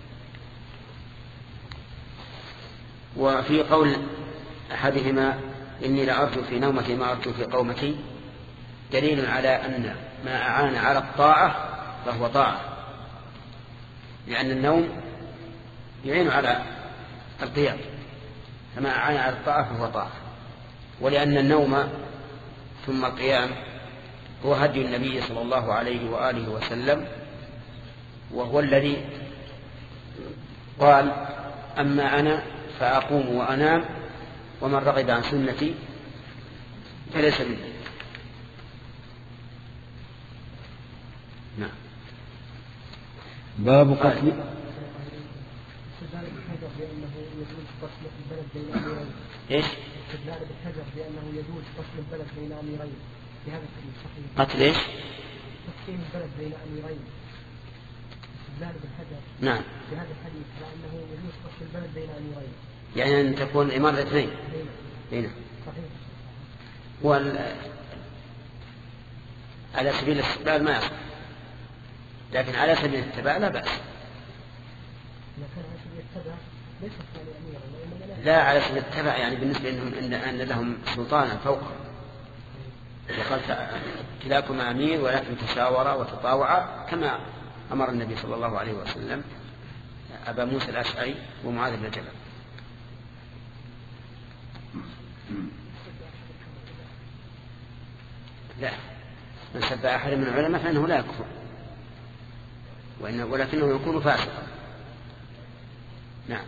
وفي قول أحدهما إني لأرجو في نومتي ما أرجو في قومتي دليل على أن ما أعان على الطاعة فهو طاعة، لأن النوم يعين على القيام، فما أعان على الطاعة فهو طاعة، ولأن النوم ثم القيام هو هدي النبي صلى الله عليه وآله وسلم، وهو الذي قال أما أنا فأقوم وأنام ومن رغب عن سنتي فليس مني. نعم. باب قتل ايش؟ استدلال بالحجر بأنه يجوز قتل البلد بين أميرين في هذا الحديث صحيح. قتل ايش؟ تقسيم البلد بين أميرين. استدلال بالحجر نعم في هذا الحديث على أنه يجوز قتل البلد بين أميرين، يعني أن تكون إمارة اثنين. هنا صحيح. وال... على سبيل الاستقلال ما يصح، لكن على سبيل الاتباع لا بأس. لا، على سبيل التبع يعني بالنسبة لهم إن, أن لهم سلطانا فوق، وقال كلاكما أمير ولكن تشاورا وتطاوعا كما أمر النبي صلى الله عليه وسلم أبا موسى الأشعري ومعاذ بن جبل. لا، من سب أحد من العلماء فإنه لا يكفر، ولكنه يكون فاسقا. نعم.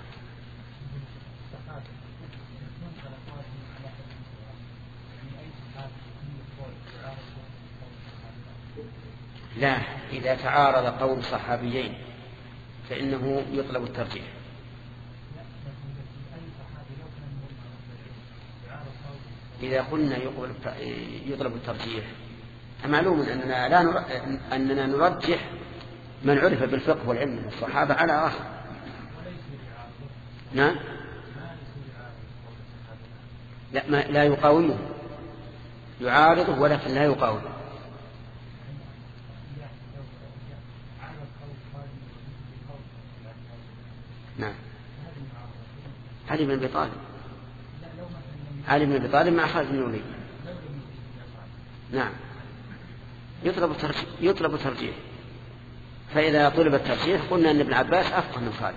لا، إذا تعارض قول صحابيين فإنه يطلب الترجيح. إذا قلنا يطلب الترجيح فمعلوم أننا, لا نر... أننا نرجح من عرف بالفقه والعلم من الصحابة على آخر. نعم. لا, ما... لا يقاومه، يعارضه ولكن لا يقاومه. نعم. علي بن أبي طالب علي بن أبي طالب مع خالد بن الوليد. نعم. يطلب الترجيح يطلب الترجيح فإذا طلب الترجيح قلنا أن ابن عباس أفقه من خالد.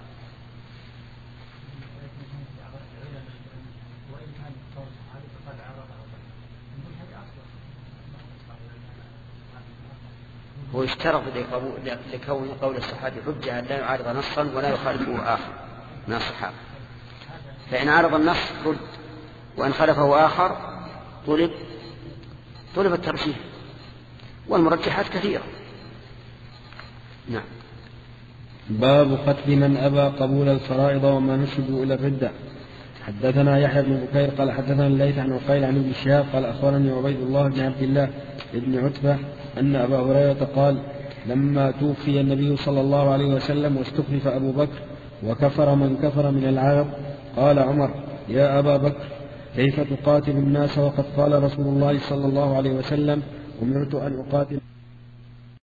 هو اشترط لكون قول الصحابي حجة أن لا يعارض نصا ولا يخالفه آخر من الصحابة، فإن عارض النص رد، وإن خالفه آخر طلب طلب الترجيح، والمرجحات كثيرة. نعم. باب قتل من أبى قبول الفرائض وما نسبوا إلى الردة. حدثنا يحيى بن بكير قال حدثنا الليث عن عقيل عن ابن شهاب قال أخبرني عبيد الله بن عبد الله بن عتبة أن أبا هريرة قال لما توفي النبي صلى الله عليه وسلم واستخلف أبو بكر وكفر من كفر من العرب، قال عمر يا أبا بكر كيف تقاتل الناس وقد قال رسول الله صلى الله عليه وسلم أمرت أن أقاتل